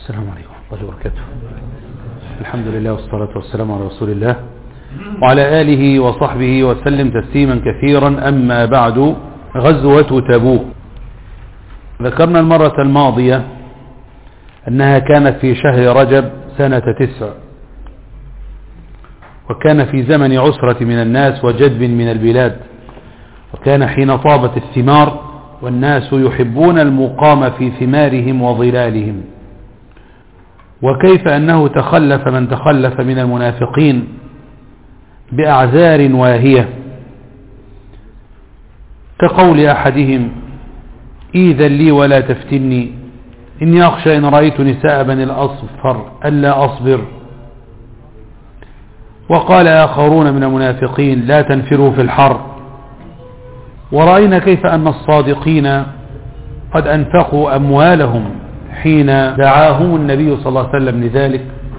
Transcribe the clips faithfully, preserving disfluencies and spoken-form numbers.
السلام عليكم ورحمة الله وبركاته. الحمد لله والصلاة والسلام على رسول الله وعلى آله وصحبه وسلم تسليما كثيرا. أما بعد، غزوة تبوك ذكرنا المرة الماضية أنها كانت في شهر رجب سنة تسع، وكان في زمن عسرة من الناس وجدب من البلاد، وكان حين طابت الثمار والناس يحبون المقام في ثمارهم وظلالهم، وكيف أنه تخلف من تخلف من المنافقين بأعذار واهية، كقول أحدهم: إيذا لي ولا تفتني، إني أخشى إن رأيت نساء بني الأصفر ألا أصبر. وقال آخرون من المنافقين: لا تنفروا في الحر. ورأينا كيف أن الصادقين قد أنفقوا أموالهم حين دعاهم النبي صلى الله عليه وسلم لذلك،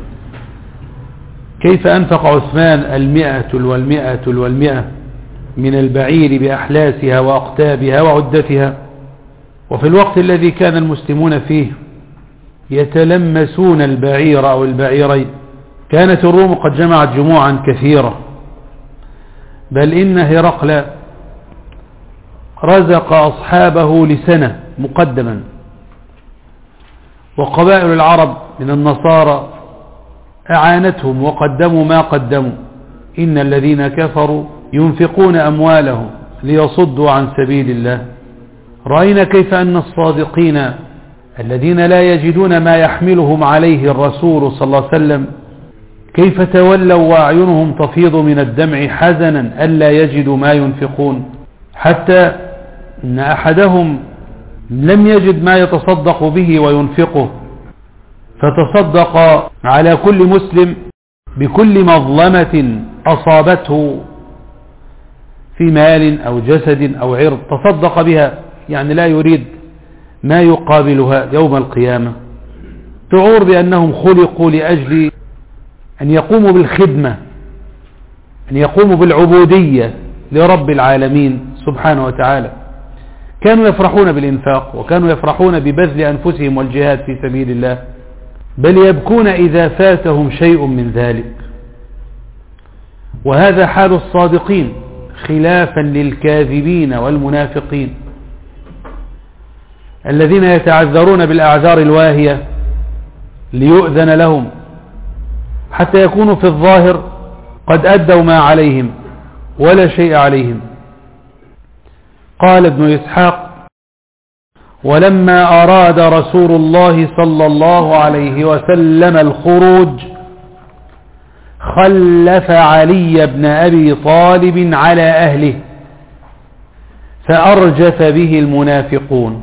كيف أنفق عثمان المئة والمئة والمئة من البعير بأحلاسها وأقتابها وعدتها، وفي الوقت الذي كان المسلمون فيه يتلمسون البعير أو البعيرين كانت الروم قد جمعت جموعا كثيرة، بل إن هرقل رزق أصحابه لسنة مقدما، وقبائل العرب من النصارى أعانتهم وقدموا ما قدموا. إن الذين كفروا ينفقون أموالهم ليصدوا عن سبيل الله. رأينا كيف أن الصادقين الذين لا يجدون ما يحملهم عليه الرسول صلى الله عليه وسلم كيف تولوا وأعينهم تفيض من الدمع حزنا ألا يجدوا ما ينفقون، حتى إن أحدهم لم يجد ما يتصدق به وينفقه، فتصدق على كل مسلم بكل مظلمة أصابته في مال أو جسد أو عرض، تصدق بها، يعني لا يريد ما يقابلها يوم القيامة. شعور بأنهم خلقوا لأجل أن يقوموا بالخدمة، أن يقوموا بالعبودية لرب العالمين سبحانه وتعالى. كانوا يفرحون بالإنفاق، وكانوا يفرحون ببذل أنفسهم والجهاد في سبيل الله، بل يبكون إذا فاتهم شيء من ذلك. وهذا حال الصادقين خلافا للكاذبين والمنافقين الذين يتعذرون بالأعذار الواهية ليؤذن لهم، حتى يكونوا في الظاهر قد أدوا ما عليهم ولا شيء عليهم. قال ابن إسحاق: ولما أراد رسول الله صلى الله عليه وسلم الخروج خلف علي بن أبي طالب على أهله فأرجف به المنافقون.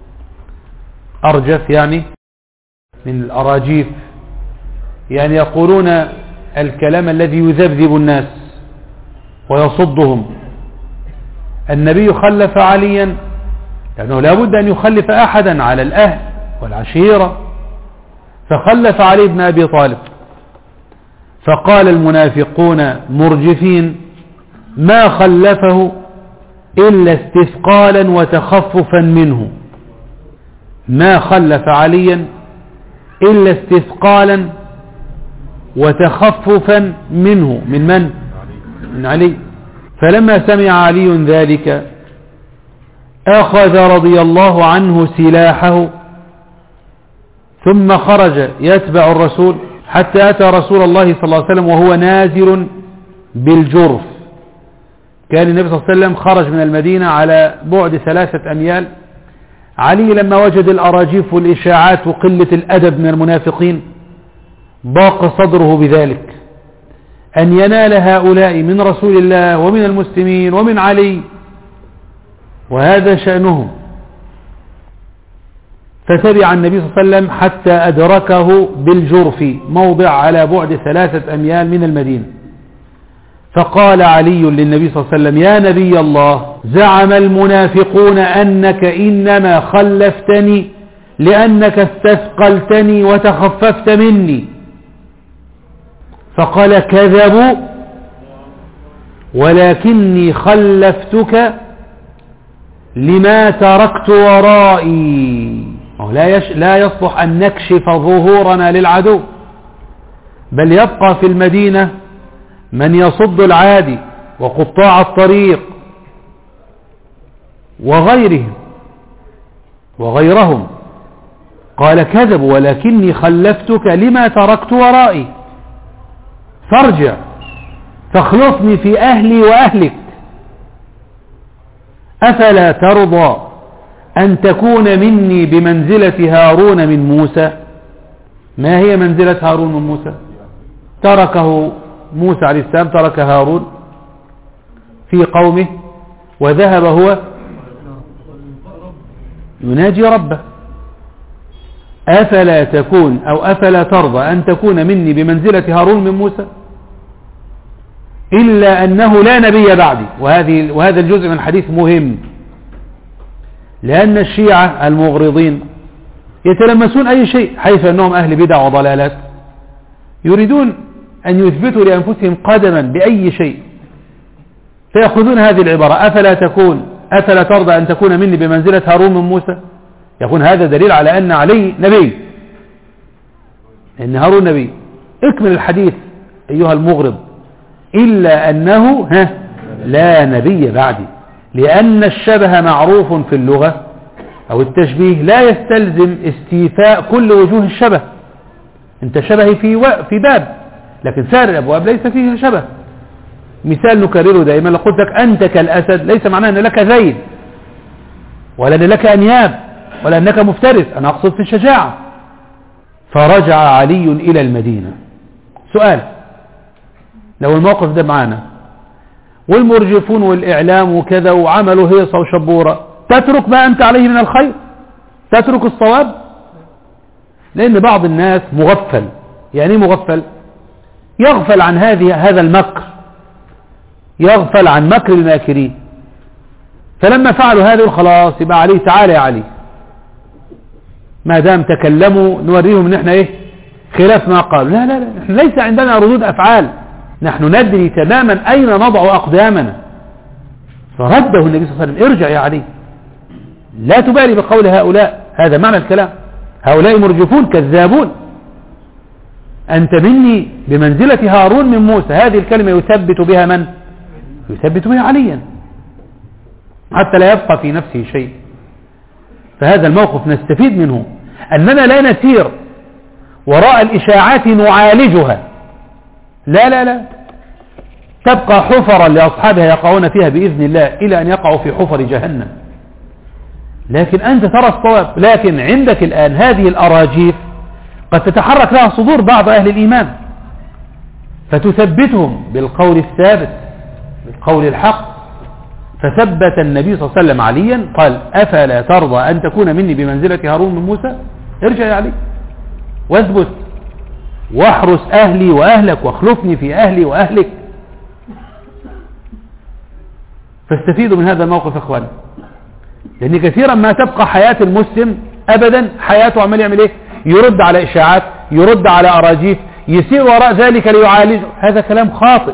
أرجف يعني من الأراجيف، يعني يقولون الكلام الذي يذبذب الناس ويصدهم. النبي خلف عليا لأنه لا بد أن يخلف أحدا على الأهل والعشيرة، فخلف علي بن أبي طالب. فقال المنافقون مرجفين: ما خلفه إلا استثقالا وتخففا منه. ما خلف عليا إلا استثقالا وتخففا منه. من من؟ من علي. فلما سمع علي ذلك أخذ رضي الله عنه سلاحه ثم خرج يتبع الرسول حتى أتى رسول الله صلى الله عليه وسلم وهو نازل بالجرف. كان النبي صلى الله عليه وسلم خرج من المدينة على بعد ثلاثة أميال. علي لما وجد الأراجيف والإشاعات وقلة الأدب من المنافقين ضاق صدره بذلك، أن ينال هؤلاء من رسول الله ومن المسلمين ومن علي، وهذا شأنهم. فتبع النبي صلى الله عليه وسلم حتى أدركه بالجرف، موضع على بعد ثلاثة أميال من المدينة. فقال علي للنبي صلى الله عليه وسلم: يا نبي الله، زعم المنافقون أنك إنما خلفتني لأنك استثقلتني وتخففت مني. فقال: كذبوا، ولكني خلفتك لما تركت ورائي لا, يش لا يصلح أن نكشف ظهورنا للعدو، بل يبقى في المدينة من يصد العادي وقطاع الطريق وغيرهم وغيرهم. قال كذبوا ولكني خلفتك لما تركت ورائي، فارجع فاخلفني في أهلي وأهلك. أفلا ترضى أن تكون مني بمنزلة هارون من موسى؟ ما هي منزلة هارون من موسى؟ تركه موسى عليه السلام، ترك هارون في قومه وذهب هو يناجي ربه. أفلا تكون أو أفلا ترضى أن تكون مني بمنزلة هارون من موسى؟ إلا أنه لا نبي بعدي. وهذه وهذا الجزء من الحديث مهم، لأن الشيعة المغرضين يتلمسون أي شيء، حيث أنهم أهل بدع وضلالات، يريدون أن يثبتوا لأنفسهم قدما بأي شيء، فيأخذون هذه العبارة أفلا تكون أفلا ترضى أن تكون مني بمنزلة هارون من موسى، يكون هذا دليل على أن علي نبي، إن هارون نبي. اكمل الحديث أيها المغرض، إلا أنه ها لا نبي بعدي، لأن الشبه معروف في اللغة أو التشبيه لا يستلزم استيفاء كل وجوه الشبه. انت شبهي في و... في باب، لكن سائر الأبواب ليس فيه شبه. مثال نكرره دائما، لو قلت لك أنت كالأسد ليس معناه أن لك ذيل ولا أن لك أنياب ولا أنك مفترس، أنا أقصد في الشجاعة. فرجع علي إلى المدينة. سؤال، لو الموقف ده معانا والمرجفون والإعلام وكذا وعملوا هيصة وشبورة، تترك ما أنت عليه من الخير؟ تترك الصواب؟ لأن بعض الناس مغفل. يعني مغفل؟ يغفل عن هذه هذا المكر، يغفل عن مكر الماكرين. فلما فعلوا هذا خلاص يبقى عليه تعالى يا علي، ما دام تكلموا نوريهم ان احنا ايه خلاف ما قالوا. لا لا لا، احنا ليس عندنا ردود افعال، نحن ندري تماما اين نضع اقدامنا. فرده النبي صلى الله عليه وسلم، ارجع يا علي، لا تبالي بقول هؤلاء. هذا معنى الكلام، هؤلاء مرجفون كذابون، أنت مني بمنزلة هارون من موسى. هذه الكلمة يثبت بها من؟ يثبت بها عليا، حتى لا يبقى في نفسه شيء. فهذا الموقف نستفيد منه أننا لا نسير وراء الإشاعات نعالجها، لا لا لا، تبقى حفرا لأصحابها يقعون فيها بإذن الله إلى أن يقعوا في حفر جهنم. لكن أنت ترى الصواب، لكن عندك الآن هذه الأراجيف قد تتحرك لها صدور بعض أهل الإيمان، فتثبتهم بالقول الثابت بالقول الحق. فثبت النبي صلى الله عليه وسلم عليا، قال أفلا ترضى أن تكون مني بمنزلة هارون من موسى؟ ارجع يا علي واثبت واحرس أهلي وأهلك واخلفني في أهلي وأهلك. فاستفيدوا من هذا الموقف اخواني، لأن كثيرا ما تبقى حياة المسلم أبدا حياته عمال يعمل ايه؟ يرد على إشاعات، يرد على أراجيف، يسير وراء ذلك ليعالج. هذا كلام خاطئ،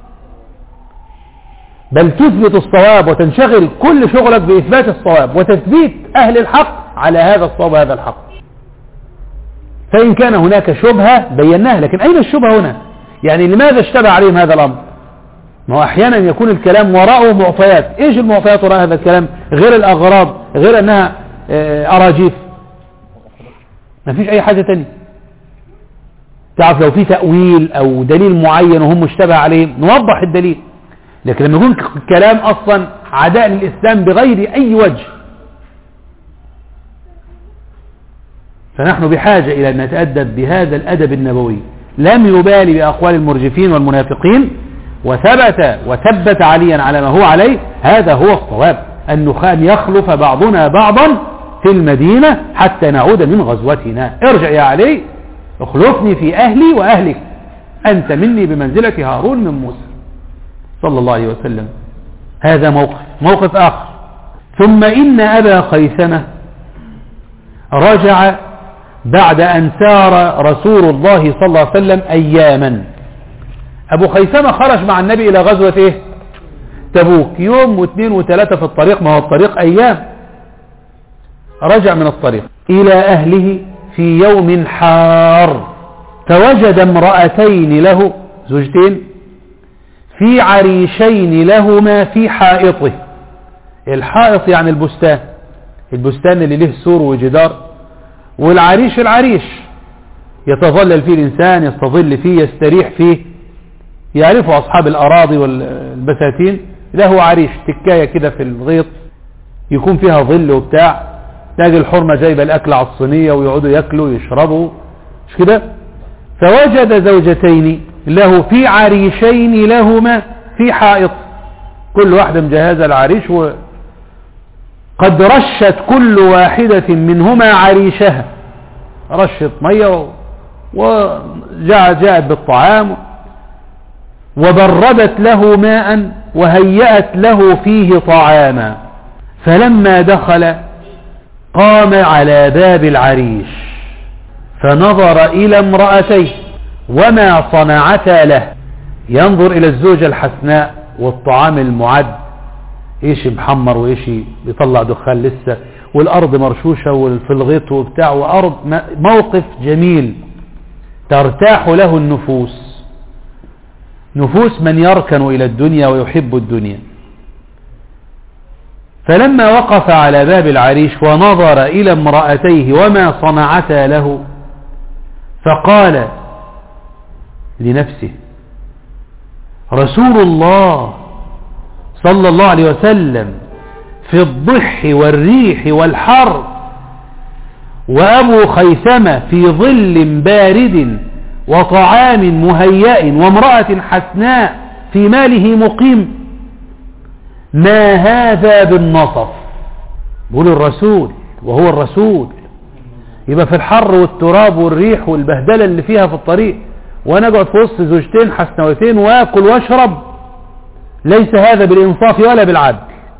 بل تثبت الصواب وتنشغل كل شغلك بإثبات الصواب وتثبيت أهل الحق على هذا الصواب وهذا الحق. فإن كان هناك شبهة بيناها، لكن أين الشبهة هنا؟ يعني لماذا اشتبه عليهم هذا الأمر؟ ما هو أحيانا يكون الكلام وراءه معطيات. إيش المعطيات وراء هذا الكلام غير الأغراض، غير أنها أراجيف؟ ما فيش أي حاجة تانية. تعرف لو في تأويل أو دليل معين وهم مشتبه عليهم نوضح الدليل، لكن لما يكون كلام أصلا عداء للإسلام بغير أي وجه، فنحن بحاجة إلى أن نتأدب بهذا الأدب النبوي. لم يبالي بأقوال المرجفين والمنافقين، وثبت وثبت عليا على ما هو عليه. هذا هو الصواب، أن يخلف بعضنا بعضا في المدينة حتى نعود من غزوتنا. ارجع يا علي، اخلفني في أهلي وأهلك، أنت مني بمنزلة هارون من موسى صلى الله عليه وسلم. هذا موقف. موقف آخر، ثم إن أبا خيثمة رجع بعد أن سار رسول الله صلى الله عليه وسلم أياما. أبو خيثمة خرج مع النبي إلى غزوة إيه؟ تبوك، يوم واثنين وثلاثة في الطريق، ما هو الطريق أيام. رجع من الطريق إلى أهله في يوم حار فوجد امرأتين له، زوجتين، في عريشين لهما في حائطه. الحائط يعني البستان، البستان اللي له سور وجدار، والعريش العريش يتظلل فيه الإنسان، يستظل فيه، يستريح فيه. يعرفوا أصحاب الأراضي والبساتين له عريش، تكاية كده في الغيط يكون فيها ظل وبتاع، تلاقي الحرمة جايبة الأكل على الصينية ويقعدوا يأكلوا يشربوا، مش كده؟ فوجد زوجتين له في عريشين لهما في حائط، كل واحدة مجهزة العريش، وقد رشت كل واحدة منهما عريشها، رشت مية وجاءت بالطعام وبردت له ماء وهيأت له فيه طعاما. فلما دخل قام على باب العريش فنظر إلى امرأتيه وما صنعتا له، ينظر إلى الزوجة الحسناء والطعام المعد، إيش محمر وإيش بيطلع دخان لسه، والأرض مرشوشة وفي الغيط وبتاع، وأرض موقف جميل ترتاح له النفوس، نفوس من يركن إلى الدنيا ويحب الدنيا. فلما وقف على باب العريش ونظر إلى امرأتيه وما صنعتا له فقال لنفسه: رسول الله صلى الله عليه وسلم في الضح والريح والحر، وأبو خيثمة في ظل بارد وطعام مهيأ وامرأة حسناء في ماله مقيم، ما هذا بالنصف. بقول الرسول وهو الرسول، يبقى في الحر والتراب والريح والبهدلة اللي فيها في الطريق وانا اقعد في وسط زوجتين حسنوتين واكل واشرب، ليس هذا بالانصاف ولا بالعدل.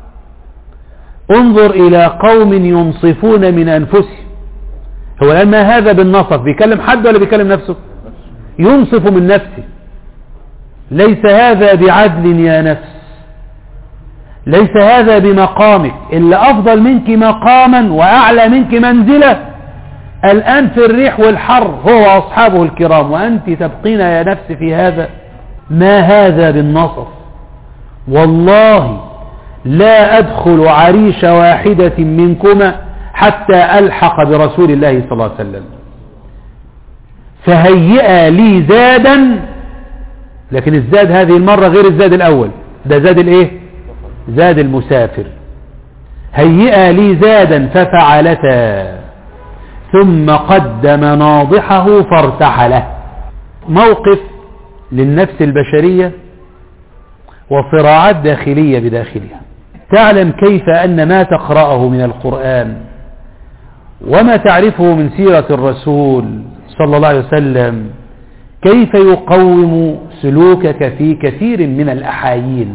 انظر الى قوم ينصفون من انفسهم. هو الان ما هذا بالنصف، بيكلم حد ولا بيكلم نفسه؟ ينصف من نفسه. ليس هذا بعدل يا نفس، ليس هذا بمقامك، إلا أفضل منك مقاما وأعلى منك منزلة الآن في الريح والحر هو أصحابه الكرام، وأنت تبقين يا نفس في هذا. ما هذا بالنصف، والله لا أدخل عريش واحدة منكما حتى ألحق برسول الله صلى الله عليه وسلم، فهيئا لي زادا. لكن الزاد هذه المرة غير الزاد الأول، ده زاد الايه؟ زاد المسافر. هيئا لي زادا ففعلتا، ثم قدم ناضحه فارتحله. موقف للنفس البشرية وصراعات داخلية بداخلها. تعلم كيف أن ما تقرأه من القرآن وما تعرفه من سيرة الرسول صلى الله عليه وسلم كيف يقوم سلوكك في كثير من الأحايين.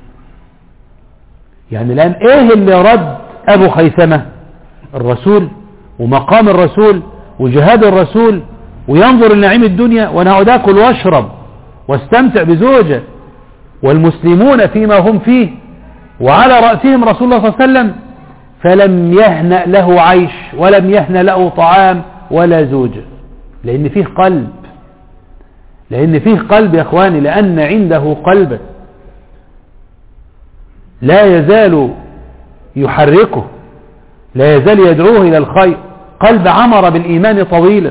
يعني الآن ايه اللي رد ابو خيثمة؟ الرسول ومقام الرسول وجهاد الرسول، وينظر لنعيم الدنيا، وانا اقعد اكل واشرب واستمتع بزوجة، والمسلمون فيما هم فيه وعلى رأسهم رسول الله صلى الله عليه وسلم، فلم يهنأ له عيش ولم يهنأ له طعام ولا زوجة. لان فيه قلب، لان فيه قلب يا اخواني، لان عنده قلبا لا يزال يحركه، لا يزال يدعوه إلى الخير، قلب عمر بالإيمان طويلا،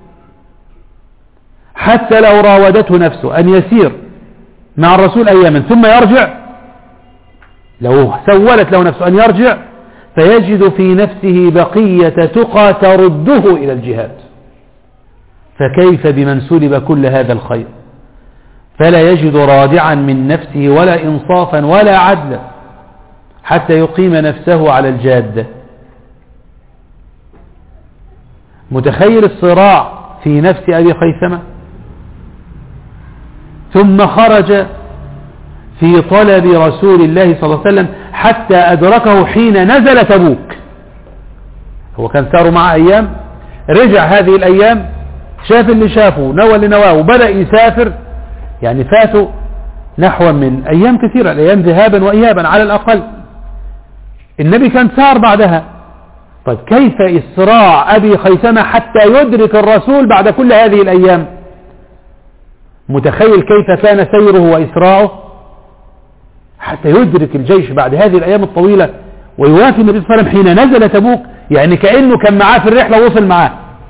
حتى لو راودته نفسه أن يسير مع الرسول أياما ثم يرجع، لو سولت له نفسه أن يرجع فيجد في نفسه بقية تقى ترده إلى الجهاد، فكيف بمن سلب كل هذا الخير؟ فلا يجد رادعا من نفسه ولا إنصافا ولا عدلا حتى يقيم نفسه على الجادة. متخيل الصراع في نفس أبي خيثمة؟ ثم خرج في طلب رسول الله صلى الله عليه وسلم حتى أدركه حين نزل تبوك. هو كان ساروا مع أيام، رجع هذه الأيام شاف اللي شافه نوى اللي نواه وبدأ يسافر، يعني فاتوا نحو من أيام كثيرة، الأيام ذهابا وإيابا على الأقل. النبي كان سار بعدها طيب كيف إسراع أبي خيثمة حتى يدرك الرسول بعد كل هذه الأيام؟ متخيل كيف كان سيره وإسراعه حتى يدرك الجيش بعد هذه الأيام الطويلة ويوافي النبي صلى الله عليه وسلم حين نزل تبوك، يعني كأنه كان معاه في الرحلة ووصل معاه.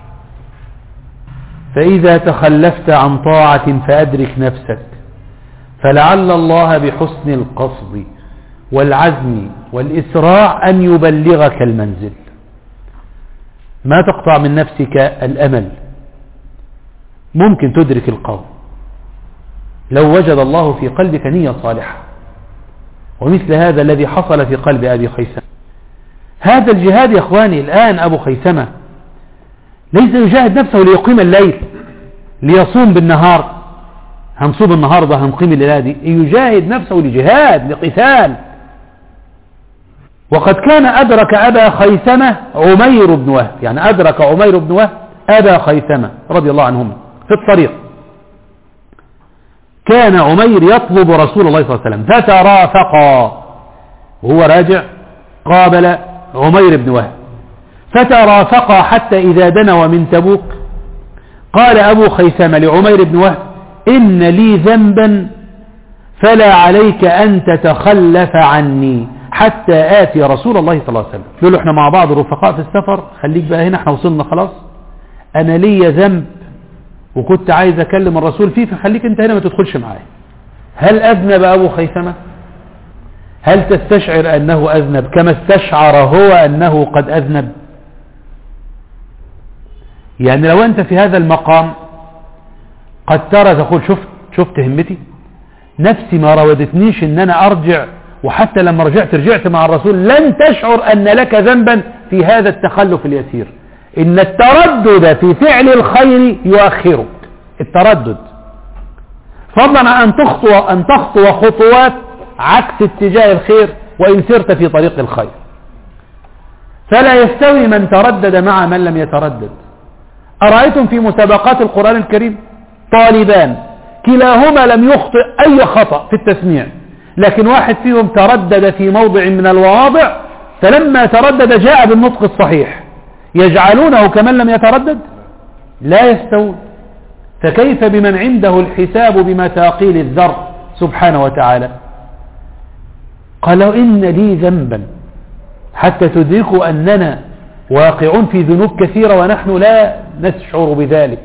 فإذا تخلفت عن طاعة فأدرك نفسك، فلعل الله بحسن القصد والعزم والإسراع أن يبلغك المنزل. ما تقطع من نفسك الأمل، ممكن تدرك القوم لو وجد الله في قلبك نية صالحة، ومثل هذا الذي حصل في قلب أبي خيثمة. هذا الجهاد يا إخواني الآن أبو خيثمة ليس يجاهد نفسه ليقيم الليل ليصوم بالنهار، هنصوم النهاردة هنقيم الليلة دي، يجاهد نفسه لجهاد لقتال. وقد كان أدرك أبا خيثمة عمير بن وهب، يعني أدرك عمير بن وهب أبا خيثمة رضي الله عنهما في الطريق. كان عمير يطلب رسول الله صلى الله عليه وسلم فترافقا، وهو راجع قابل عمير بن وهب فترافقا حتى إذا دنوا من تبوك قال أبو خيثمة لعمير بن وهب إن لي ذنبا فلا عليك أن تتخلف عني حتى آتي رسول الله صلى الله عليه وسلم. يقول له احنا مع بعض رفقاء في السفر، خليك بقى هنا، احنا وصلنا خلاص، أنا لي ذنب وكنت عايز أكلم الرسول فيه، فخليك انت هنا ما تدخلش معايا. هل أذنب أبو خيثمة؟ هل تستشعر أنه أذنب كما استشعر هو أنه قد أذنب؟ يعني لو أنت في هذا المقام قد ترى تقول شفت شفت همتي، نفسي ما راودتنيش ان انا ارجع، وحتى لما رجعت رجعت مع الرسول، لن تشعر ان لك ذنبا في هذا التخلف اليسير. ان التردد في فعل الخير يؤخرك، التردد فضلا عن ان تخطو ان تخطو خطوات عكس اتجاه الخير وان سرت في طريق الخير. فلا يستوي من تردد مع من لم يتردد. أرأيتم في مسابقات القرآن الكريم طالبان كلاهما لم يخطئ أي خطأ في التسميع، لكن واحد فيهم تردد في موضع من الواضع، فلما تردد جاء بالنطق الصحيح، يجعلونه كمن لم يتردد؟ لا يستوون. فكيف بمن عنده الحساب بمثاقيل الذر سبحانه وتعالى؟ قالوا إن لي ذنبا، حتى تدركوا أننا واقعون في ذنوب كثيرة ونحن لا نشعر بذلك.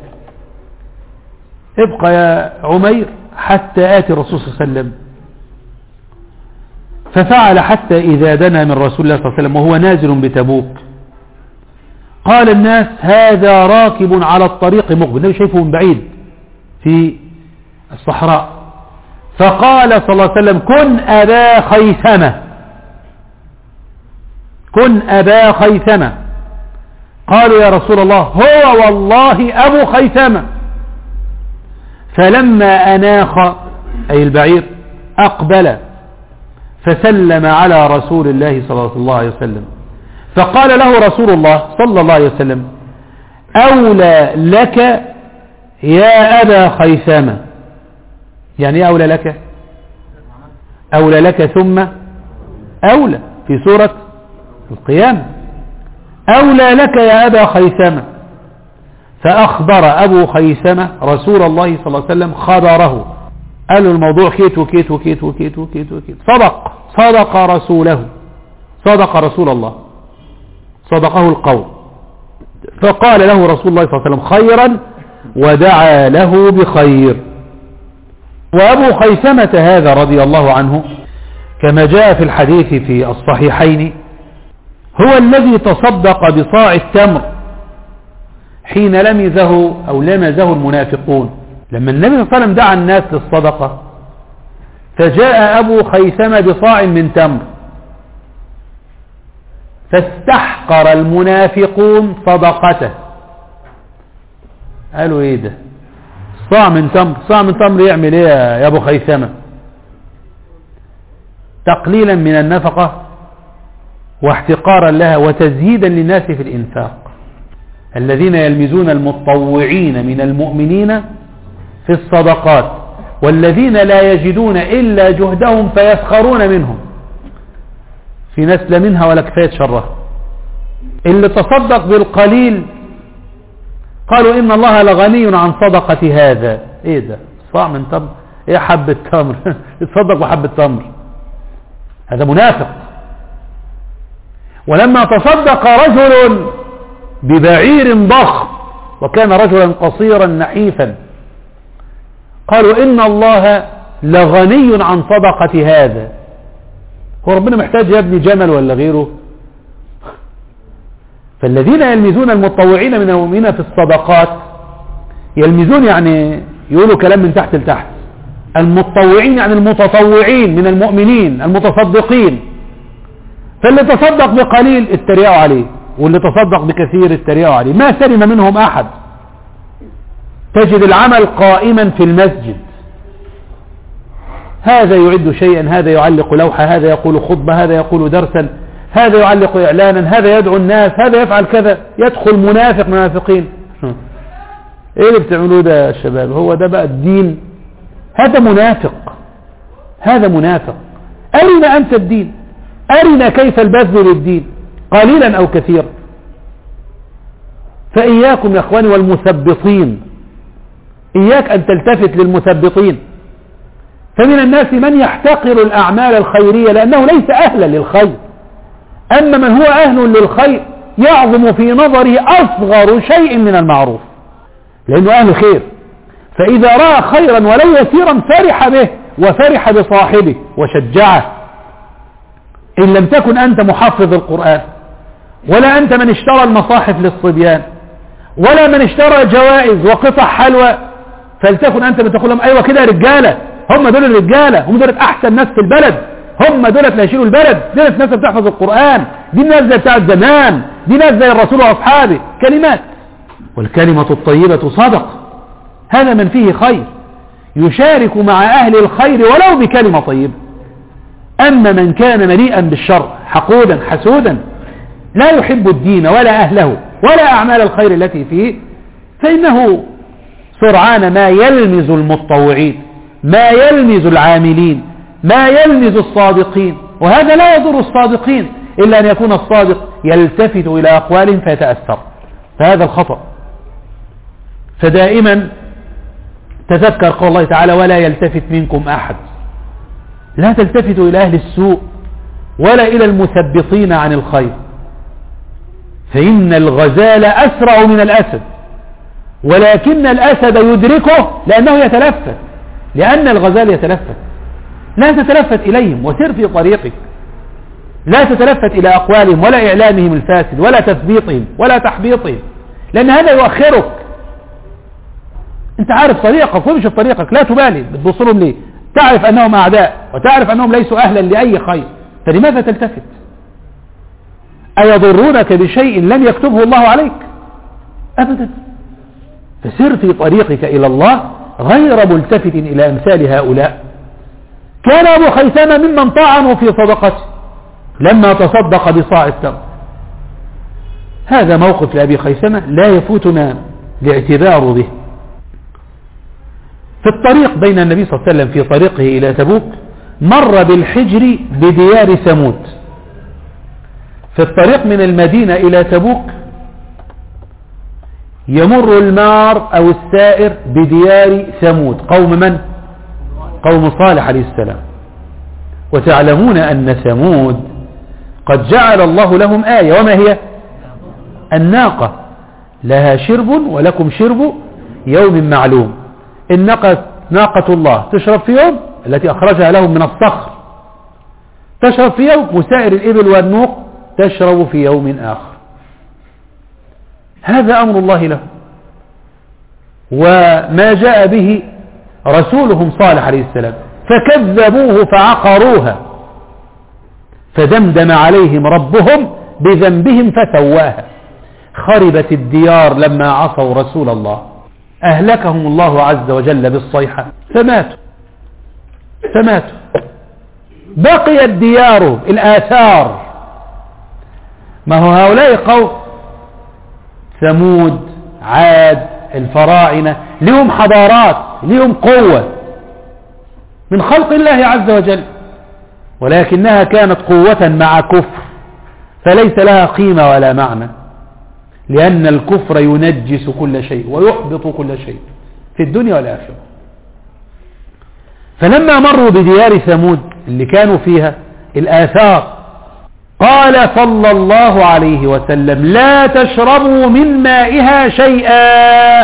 ابقى يا عمير حتى آتي الرسول صلى الله عليه وسلم. ففعل حتى إذا دنا من رسول الله صلى الله عليه وسلم وهو نازل بتبوك، قال الناس هذا راكب على الطريق مقبل، النبي شايفه من بعيد في الصحراء، فقال صلى الله عليه وسلم كن أبا خيثمة، كن أبا خيثمة. قالوا يا رسول الله هو والله أبو خيثمة. فلما أناخ أي البعير أقبل فسلم على رسول الله صلى الله عليه وسلم، فقال له رسول الله صلى الله عليه وسلم أولى لك يا أبا خيثمة. يعني أولى لك؟ أولى لك ثم أولى في سورة القيامة، أولى لك يا أبا خيثمة. فأخبر أبو خيثمة رسول الله صلى الله عليه وسلم خبره، قال له الموضوع كيت وكيت وكيت وكيت وكيت وكيت. صدق صدق رسوله، صدق رسول الله، صدقه القول. فقال له رسول الله صلى الله عليه وسلم خيرا ودعا له بخير. وأبو خيثمة هذا رضي الله عنه كما جاء في الحديث في الصحيحين هو الذي تصدق بصاع التمر حين لمزه أو لمزه المنافقون. لما النبي صلى الله عليه وسلم دعا الناس للصدقة فجاء أبو خيثمة بصاع من تمر، فاستحقر المنافقون صدقته. قالوا ايه ده؟ صاع من تمر، صاع من تمر يعمل ايه يا أبو خيثمة؟ تقليلا من النفقة واحتقارا لها وتزهيدا للناس في الإنفاق. الذين يلمزون المتطوعين من المؤمنين في الصدقات والذين لا يجدون إلا جهدهم فيسخرون منهم. في ناس لا منها ولا كفاية شرها، اللي تصدق بالقليل قالوا إن الله لغني عن صدقة هذا. إيه ده؟ صاع من تمر؟ إيه حبة تمر؟ يتصدق بحبة تمر؟ هذا منافق. ولما تصدق رجل ببعير ضخم وكان رجلا قصيرا نحيفا قالوا إن الله لغني عن صدقة هذا. هو ربنا محتاج يا ابني جمل ولا غيره؟ فالذين يلمزون المتطوعين من المؤمنين في الصدقات، يلمزون يعني يقولوا كلام من تحت لتحت، المتطوعين يعني المتطوعين من المؤمنين المتصدقين. فاللي تصدق بقليل اتريقوا عليه، واللي تصدق بكثير اتريقوا عليه، ما سلم منهم أحد. تجد العمل قائما في المسجد، هذا يعد شيئا، هذا يعلق لوحة، هذا يقول خطبة، هذا يقول درسا، هذا يعلق إعلانا، هذا يدعو الناس، هذا يفعل كذا. يدخل منافق منافقين. ايه اللي بتعملوه ده يا شباب؟ هو ده بقى الدين؟ هذا منافق، هذا منافق. أرنا أنت الدين، أرنا كيف البذل للدين قليلا أو كثيرا. فإياكم يا أخواني والمثبطين، إياك أن تلتفت للمثبطين. فمن الناس من يحتقر الأعمال الخيرية لأنه ليس أهلا للخير، أما من هو أهل للخير يعظم في نظره أصغر شيء من المعروف لأنه أهل خير. فإذا رأى خيرا ولو يسيرا فرح به وفرح بصاحبه وشجعه. إن لم تكن أنت محفظ القرآن، ولا أنت من اشترى المصاحف للصبيان، ولا من اشترى جوائز وقطع حلوى، فلتكن أنت بتقول لهم أيوة كده رجالة، هم دول الرجالة، هم دول أحسن ناس في البلد، هم دول اللي هيشيلوا البلد، دول الناس بتحفظ القرآن، دي الناس زي بتاعت زمان، دي ناس زي الرسول وأصحابه. كلمات، والكلمة الطيبة صدقة. هذا من فيه خير يشارك مع أهل الخير ولو بكلمة طيبة. أما من كان مليئا بالشر حقودا حسودا لا يحب الدين ولا أهله ولا أعمال الخير التي فيه، فإنه سرعان ما يلمز المتطوعين، ما يلمز العاملين، ما يلمز الصادقين. وهذا لا يضر الصادقين إلا أن يكون الصادق يلتفت إلى أقوالهم فيتأثر، فهذا الخطأ. فدائما تذكر قول الله تعالى ولا يلتفت منكم أحد. لا تلتفتوا إلى أهل السوء ولا إلى المثبطين عن الخير، فإن الغزال أسرع من الأسد، ولكن الأسد يدركه لأنه يتلفت، لأن الغزال يتلفت. لا تتلفت إليهم وسر في طريقك، لا تتلفت إلى أقوالهم ولا إعلامهم الفاسد ولا تثبيطهم ولا تحبيطهم، لأن هذا يؤخرك. أنت عارف طريقك ومشي في طريقك، لا تبالي بتبصلهم ليه؟ تعرف أنهم أعداء وتعرف أنهم ليسوا أهلا لأي خير، فلماذا تلتفت؟ أيضرونك بشيء لم يكتبه الله عليك؟ أبدا. فسر في طريقك إلى الله غير ملتفت إلى أمثال هؤلاء. كان أبو خيثمة ممن طعنوا في صدقته لما تصدق بصاع التمر. هذا موقف لأبي خيثمة لا يفوتنا الاعتبار به. في الطريق بين النبي صلى الله عليه وسلم في طريقه إلى تبوك مر بالحجر بديار ثمود. في الطريق من المدينة إلى تبوك يمر المار أو السائر بديار ثمود، قوم من؟ قوم صالح عليه السلام. وتعلمون أن ثمود قد جعل الله لهم آية، وما هي؟ الناقة لها شرب ولكم شرب يوم معلوم. الناقة ناقة الله تشرب في يوم التي أخرجها لهم من الصخر، تشرب في يوم، وسائر الإبل والنوق تشرب في يوم آخر. هذا أمر الله له، وما جاء به رسولهم صالح عليه السلام، فكذبوه فعقروها فدمدم عليهم ربهم بذنبهم فسواها. خربت الديار لما عصوا رسول الله، أهلكهم الله عز وجل بالصيحة فماتوا فماتوا بقيت ديارهم الآثار. ما هو هؤلاء قوم ثمود عاد الفراعنة لهم حضارات، لهم قوة من خلق الله عز وجل، ولكنها كانت قوة مع كفر، فليس لها قيمة ولا معنى، لأن الكفر ينجس كل شيء ويحبط كل شيء في الدنيا والآخرة. فلما مروا بديار ثمود اللي كانوا فيها الآثار، قال صلى الله عليه وسلم: لا تشربوا من مائها شيئا،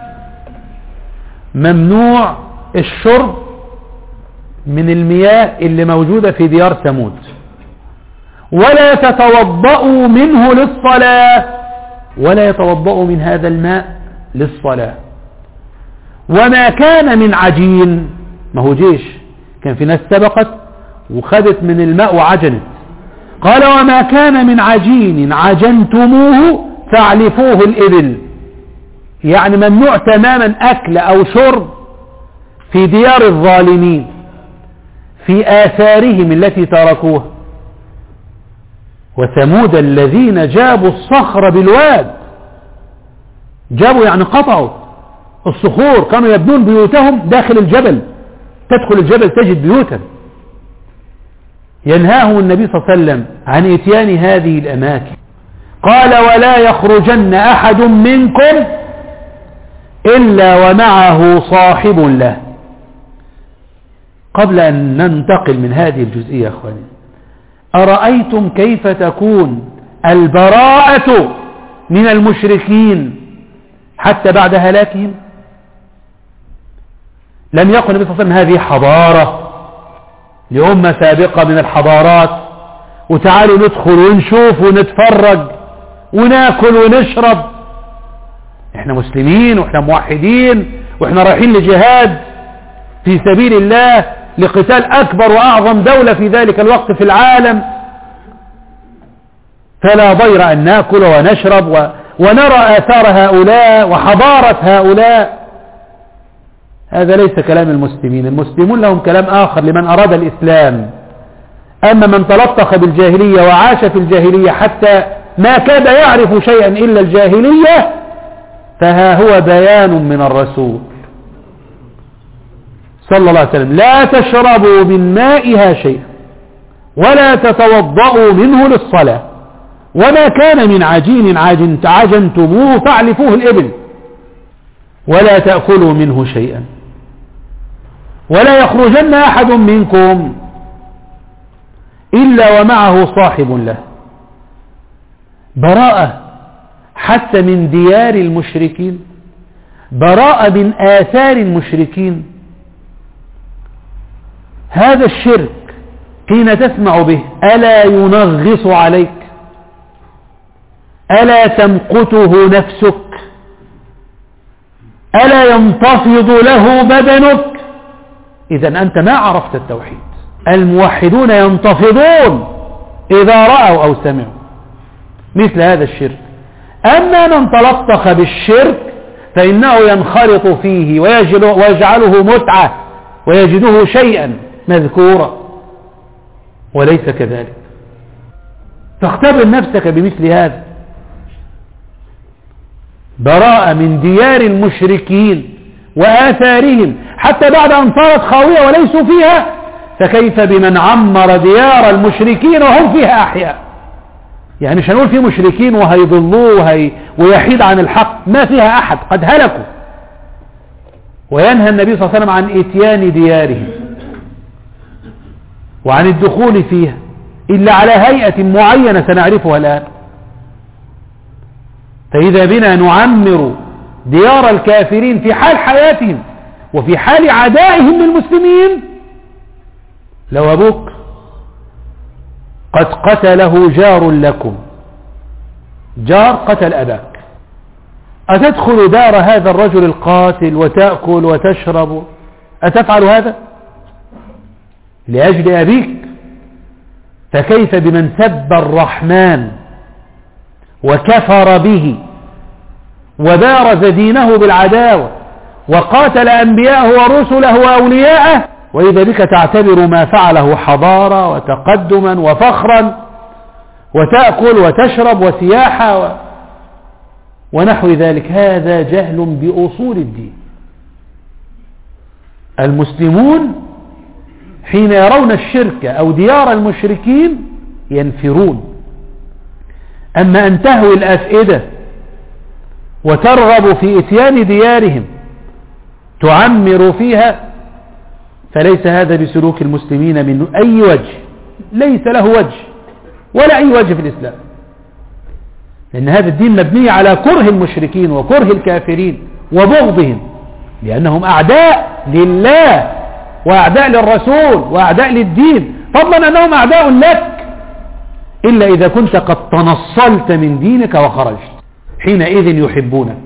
ممنوع الشرب من المياه اللي موجودة في ديار ثمود، ولا تتوضأوا منه للصلاة، ولا يتوضأوا من هذا الماء للصلاة. وما كان من عجين، ما هو جيش، كان في ناس سبقت وخدت من الماء وعجنت، قال: وما كان من عجين عجنتموه فاعلفوه الإبل، يعني ممنوع تماما أكل أو شرب في ديار الظالمين في آثارهم التي تركوها. وثمود الذين جابوا الصخر بالواد، جابوا يعني قطعوا الصخور، كانوا يبنون بيوتهم داخل الجبل، تدخل الجبل تجد بيوتا. ينهاهم النبي صلى الله عليه وسلم عن اتيان هذه الأماكن، قال: ولا يخرجن أحد منكم إلا ومعه صاحب له. قبل أن ننتقل من هذه الجزئية أخواني، أرأيتم كيف تكون البراءة من المشركين حتى بعد هلاكهم؟ لم يقل النبي صلى الله عليه وسلم هذه حضارة لأمة سابقة من الحضارات، وتعالوا ندخل ونشوف ونتفرج وناكل ونشرب، احنا مسلمين واحنا موحدين واحنا رايحين لجهاد في سبيل الله لقتال أكبر وأعظم دولة في ذلك الوقت في العالم، فلا ضير أن ناكل ونشرب و... ونرى آثار هؤلاء وحضارة هؤلاء. هذا ليس كلام المسلمين. المسلمون لهم كلام آخر لمن أراد الإسلام. أما من تلطخ بالجاهلية وعاش في الجاهلية حتى ما كاد يعرف شيئا إلا الجاهلية، فها هو بيان من الرسول صلى الله عليه وسلم: لا تشربوا من مائها شيئا ولا تتوضأوا منه للصلاة، وما كان من عجين عجنتموه فاعلفوه الإبل، ولا تأكلوا منه شيئا، ولا يخرجن أحد منكم إلا ومعه صاحب له. براءة حتى من ديار المشركين، براءة من آثار المشركين. هذا الشرك حين تسمع به ألا ينغص عليك؟ ألا تمقته نفسك؟ ألا ينتفض له بدنك؟ إذن أنت ما عرفت التوحيد. الموحدون ينتفضون إذا رأوا أو سمعوا مثل هذا الشرك. أما من تلطخ بالشرك فإنه ينخرط فيه ويجعله متعة ويجده شيئا مذكورا، وليس كذلك. فاختبر نفسك بمثل هذا. براءة من ديار المشركين وآثارهم حتى بعد أن صارت خاوية وليسوا فيها، فكيف بمن عمر ديار المشركين وهم فيها أحياء؟ يعني مش هنقول في مشركين وهيضلوه وهي ويحيد عن الحق، ما فيها أحد، قد هلكوا. وينهى النبي صلى الله عليه وسلم عن إتيان ديارهم وعن الدخول فيها إلا على هيئة معينة سنعرفها الآن. فإذا بنا نعمر ديار الكافرين في حال حياتهم وفي حال عدائهم للمسلمين، لو أبوك قد قتله جار لكم، جار قتل أباك، أتدخل دار هذا الرجل القاتل وتأكل وتشرب؟ أتفعل هذا لأجل أبيك؟ فكيف بمن سب الرحمن وكفر به وبارز دينه بالعداوة وقاتل أنبياءه ورسله وأولياءه، وإذا بك تعتبر ما فعله حضارة وتقدما وفخرا وتأكل وتشرب وسياحة و... ونحو ذلك. هذا جهل بأصول الدين. المسلمون حين يرون الشرك أو ديار المشركين ينفرون أما أن تهوي الأفئدة وترغب في إتيان ديارهم تعمر فيها، فليس هذا بسلوك المسلمين من أي وجه، ليس له وجه ولا أي وجه في الإسلام، لأن هذا الدين مبني على كره المشركين وكره الكافرين وبغضهم، لأنهم أعداء لله وأعداء للرسول وأعداء للدين، فضلا أنهم أعداء لك إلا إذا كنت قد تنصلت من دينك وخرجت، حينئذ يحبونك.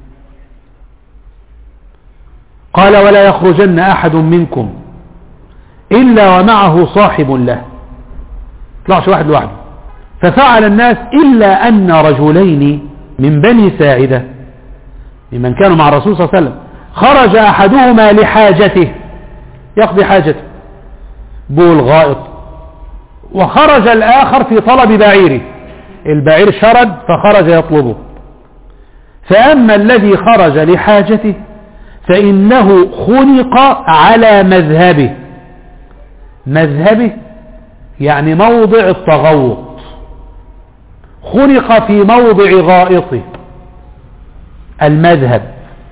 قال ولا يخرجن أحد منكم إلا ومعه صاحب له، طلعش واحد لوحده. ففعل الناس إلا أن رجلين من بني ساعدة ممن كانوا مع الرسول صلى الله عليه وسلم خرج أحدهما لحاجته، يقضي حاجته بول غائط، وخرج الآخر في طلب بعيره، البعير شرد فخرج يطلبه. فأما الذي خرج لحاجته فإنه خنق على مذهبه، مذهبه يعني موضع التغوط، خنق في موضع غائطه المذهب،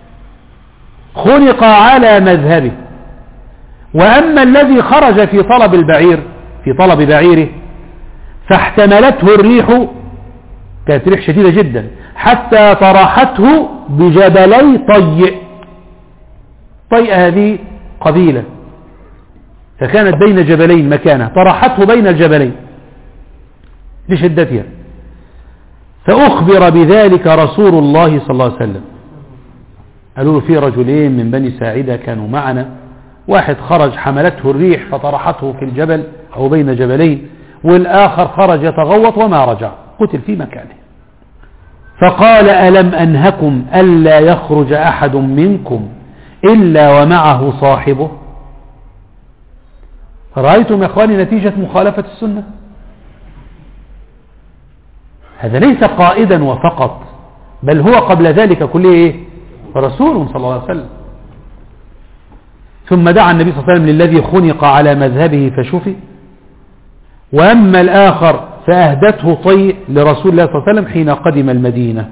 خنق على مذهبه. وأما الذي خرج في طلب البعير في طلب بعيره فاحتملته الريح، كانت ريح شديدة جدا، حتى طرحته بجبلي طيء. طيء هذه قبيلة فكانت بين جبلين مكانها، طرحته بين الجبلين لشدتها. فأخبر بذلك رسول الله صلى الله عليه وسلم، قالوا له في رجلين من بني ساعدة كانوا معنا، واحد خرج حملته الريح فطرحته في الجبل أو بين جبلين، والآخر خرج يتغوط وما رجع، قتل في مكانه. فقال ألم أنهكم ألا يخرج أحد منكم إلا ومعه صاحبه؟ رأيتم يا أخواني نتيجة مخالفة السنة؟ هذا ليس قائدا وفقط، بل هو قبل ذلك كله إيه؟ رسول صلى الله عليه وسلم. ثم دعا النبي صلى الله عليه وسلم للذي خنق على مذهبه فشفي، وأما الآخر فأهدته طيء لرسول الله صلى الله عليه وسلم حين قدم المدينة.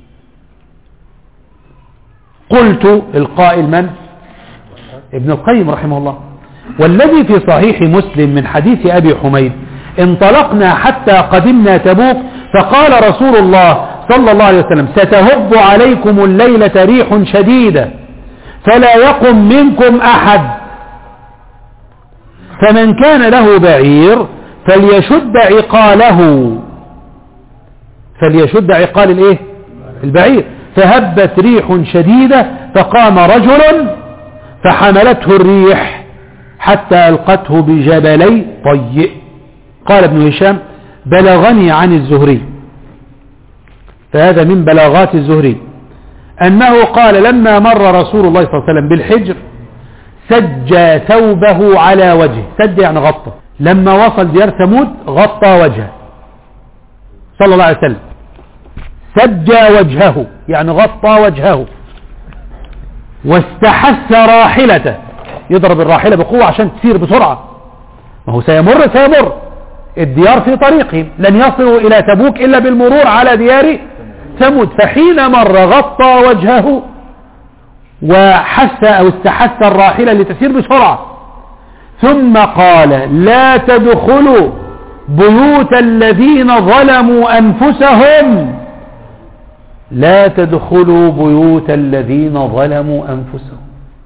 قلت القائل من؟ ابن القيم رحمه الله. والذي في صحيح مسلم من حديث أبي حميد انطلقنا حتى قدمنا تبوك فقال رسول الله صلى الله عليه وسلم ستهب عليكم الليلة ريح شديدة فلا يقم منكم أحد، فمن كان له بعير فليشد عقاله، فليشد عقال الايه؟ البعير. فهبت ريح شديدة فقام رجل فحملته الريح حتى ألقته بجبلي طيء. قال ابن هشام بلغني عن الزهري، فهذا من بلاغات الزهري، أنه قال لما مر رسول الله صلى الله عليه وسلم بالحجر سجى ثوبه على وجهه، سج يعني غطى، لما وصل ديار ثمود غطى وجهه صلى الله عليه وسلم، سجى وجهه يعني غطى وجهه، واستحث راحلته، يضرب الراحلة بقوة عشان تسير بسرعة، ما هو سيمر سيمر الديار في طريقهم، لن يصلوا إلى تبوك إلا بالمرور على ديار ثمود. فحين مر غطى وجهه وحث أو استحث الراحلة لتسير بسرعة، ثم قال لا تدخلوا بيوت الذين ظلموا أنفسهم، لا تدخلوا بيوت الذين ظلموا أنفسهم.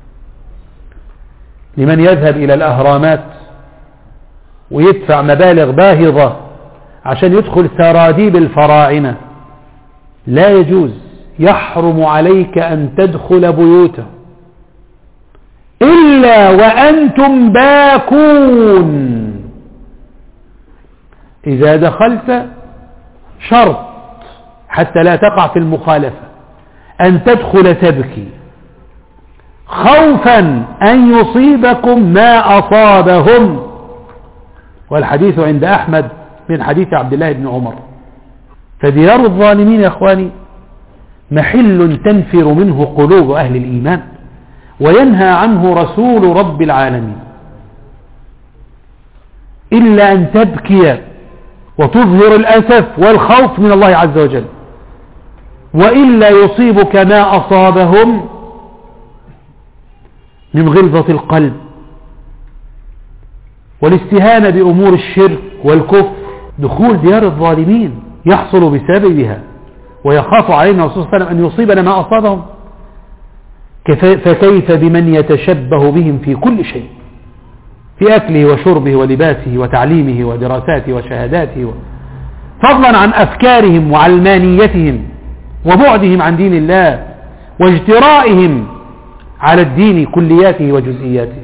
لمن يذهب إلى الأهرامات ويدفع مبالغ باهظة عشان يدخل سراديب الفراعنة لا يجوز، يحرم عليك أن تدخل بيوته إلا وأنتم باكون. إذا دخلت شرط حتى لا تقع في المخالفة أن تدخل تبكي خوفا أن يصيبكم ما أصابهم، والحديث عند أحمد من حديث عبد الله بن عمر. فديار الظالمين يا أخواني محل تنفر منه قلوب أهل الإيمان وينهى عنه رسول رب العالمين، إلا أن تبكي وتظهر الأسف والخوف من الله عز وجل، وإلا يصيبك ما أصابهم من غلظة القلب والاستهانة بأمور الشرك والكفر. دخول ديار الظالمين يحصل بسببها، ويخاف علينا الرسول صلى الله عليه وسلم أن يصيبنا ما أصابهم، فكيف بمن يتشبه بهم في كل شيء، في أكله وشربه ولباسه وتعليمه ودراساته وشهاداته، فضلا عن أفكارهم وعلمانيتهم وبعدهم عن دين الله واجترائهم على الدين كلياته وجزئياته.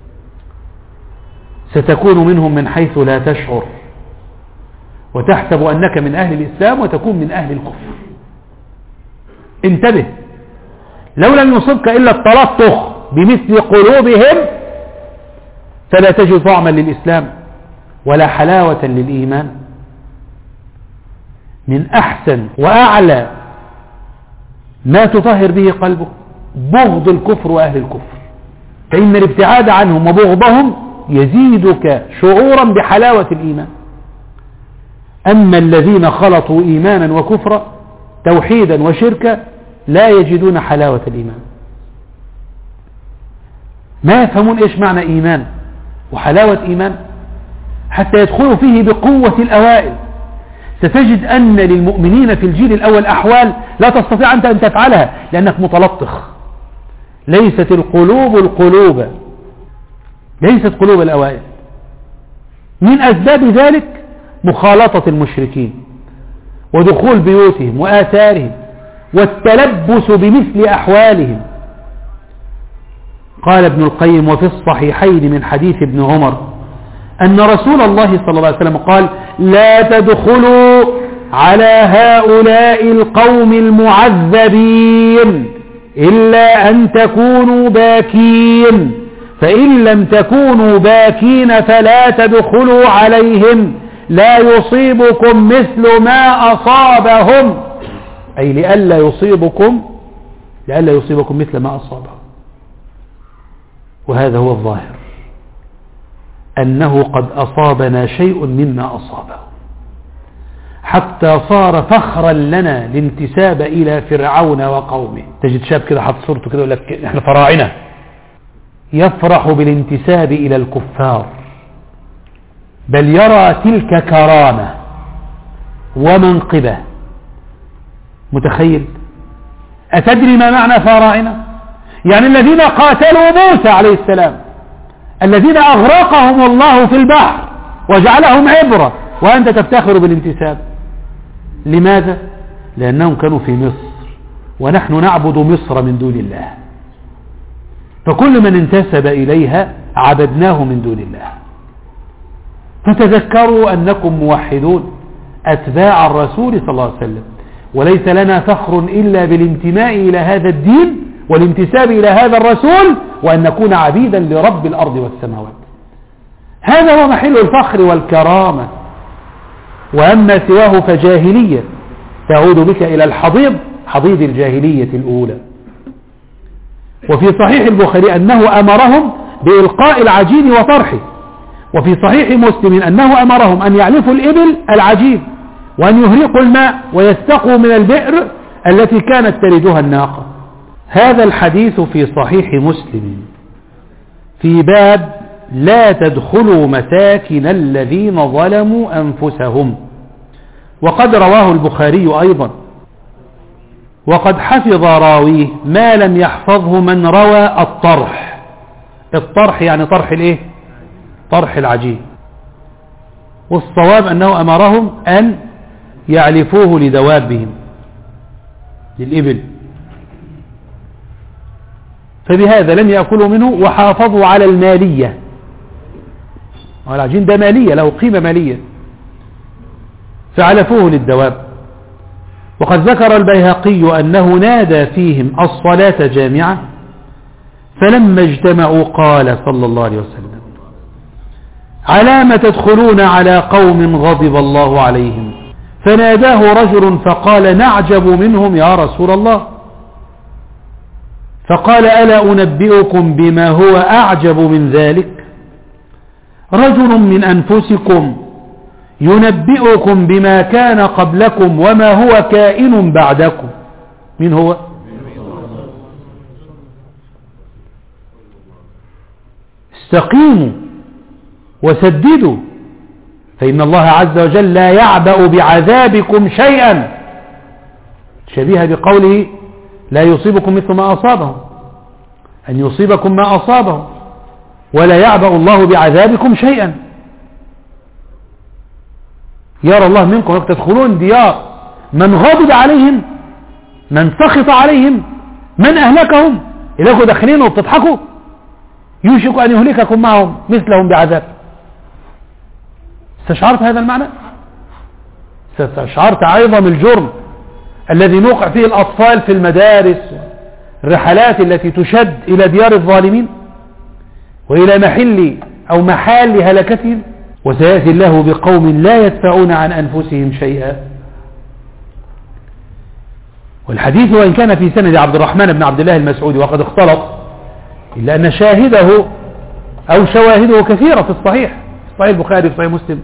ستكون منهم من حيث لا تشعر، وتحسب أنك من أهل الإسلام وتكون من أهل الكفر. انتبه، لو لم يصبك إلا التلطخ بمثل قلوبهم فلا تجد طعما للإسلام ولا حلاوة للإيمان. من أحسن وأعلى ما تطهر به قلبك بغض الكفر وأهل الكفر، فإن الابتعاد عنهم وبغضهم يزيدك شعورا بحلاوة الإيمان. أما الذين خلطوا إيمانا وكفرا توحيدا وشركا لا يجدون حلاوة الإيمان، ما يفهمون إيش معنى إيمان وحلاوة إيمان حتى يدخلوا فيه بقوة الأوائل. ستجد أن للمؤمنين في الجيل الأول أحوال لا تستطيع أنت أن تفعلها لأنك متلطخ. ليست القلوب القلوب ليست قلوب الأوائل. من أسباب ذلك مخالطة المشركين ودخول بيوتهم وآثارهم والتلبس بمثل أحوالهم. قال ابن القيم: وفي الصحيحين من حديث ابن عمر أن رسول الله صلى الله عليه وسلم قال: لا تدخلوا على هؤلاء القوم المعذبين إلا أن تكونوا باكين، فإن لم تكونوا باكين فلا تدخلوا عليهم لا يصيبكم مثل ما أصابهم، أي لئلا يصيبكم لئلا يصيبكم مثل ما أصابهم. وهذا هو الظاهر، أنه قد أصابنا شيء مما أصابه، حتى صار فخرا لنا الانتساب إلى فرعون وقومه. تجد شاب كده حط صورته كده يقول لك احنا فراعنة، يفرح بالانتساب إلى الكفار، بل يرى تلك كرامة ومنقبة. متخيل؟ أتدري ما معنى فراعنة؟ يعني الذين قاتلوا موسى عليه السلام، الذين أغرقهم الله في البحر وجعلهم عبرة، وأنت تفتخر بالانتساب. لماذا؟ لأنهم كانوا في مصر ونحن نعبد مصر من دون الله، فكل من انتسب إليها عبدناه من دون الله. فتذكروا أنكم موحدون أتباع الرسول صلى الله عليه وسلم، وليس لنا فخر إلا بالانتماء إلى هذا الدين والانتساب إلى هذا الرسول، وأن نكون عبيدا لرب الأرض والسماوات. هذا هو محل الفخر والكرامة. وأما سواه فجاهلية تعود بك إلى الحضيض، حضيض الجاهلية الأولى. وفي صحيح البخاري أنه أمرهم بإلقاء العجين وطرحه، وفي صحيح مسلم أنه أمرهم أن يعلفوا الإبل العجين وأن يهرقوا الماء ويستقوا من البئر التي كانت تردها الناقة. هذا الحديث في صحيح مسلم في باب لا تدخلوا مساكن الذين ظلموا أنفسهم، وقد رواه البخاري أيضا، وقد حفظ راويه ما لم يحفظه من روى الطرح. الطرح يعني طرح الايه؟ طرح العجين. والصواب أنه أمرهم أن يعلفوه لدوابهم، للإبل، فبهذا لم يأكلوا منه وحافظوا على المالية. والعجين ده مالية، له قيمة مالية، فعلفوه للدواب. وقد ذكر البيهقي أنه نادى فيهم الصلاة جامعة، فلما اجتمعوا قال صلى الله عليه وسلم: على ما تدخلون على قوم غضب الله عليهم؟ فناداه رجل فقال: نعجب منهم يا رسول الله. فقال: ألا أنبئكم بما هو أعجب من ذلك؟ رجل من أنفسكم ينبئكم بما كان قبلكم وما هو كائن بعدكم. من هو؟ استقيموا وسددوا، فإن الله عز وجل لا يعبأ بعذابكم شيئا، شبيهة بقوله لا يصيبكم مثل ما أصابهم، أن يصيبكم ما أصابهم، ولا يعبأ الله بعذابكم شيئا. يرى الله منكم وقت تدخلون ديار من غضب عليهم، من سخط عليهم، من أهلكهم، إليكم داخلين وبتضحكوا، يوشك أن يهلككم معهم مثلهم بعذاب. استشعرت هذا المعنى؟ استشعرت عظم الجرم الذي نوقع فيه الأطفال في المدارس، الرحلات التي تشد إلى ديار الظالمين وإلى محل أو محال هلكتهم. وسيأتي الله بقوم لا يدفعون عن أنفسهم شيئا. والحديث وإن كان في سند عبد الرحمن بن عبد الله المسعودي وقد اختلط، إلا أن شاهده أو شواهده كثيرة في الصحيح، في صحيح البخاري في صحيح مسلم.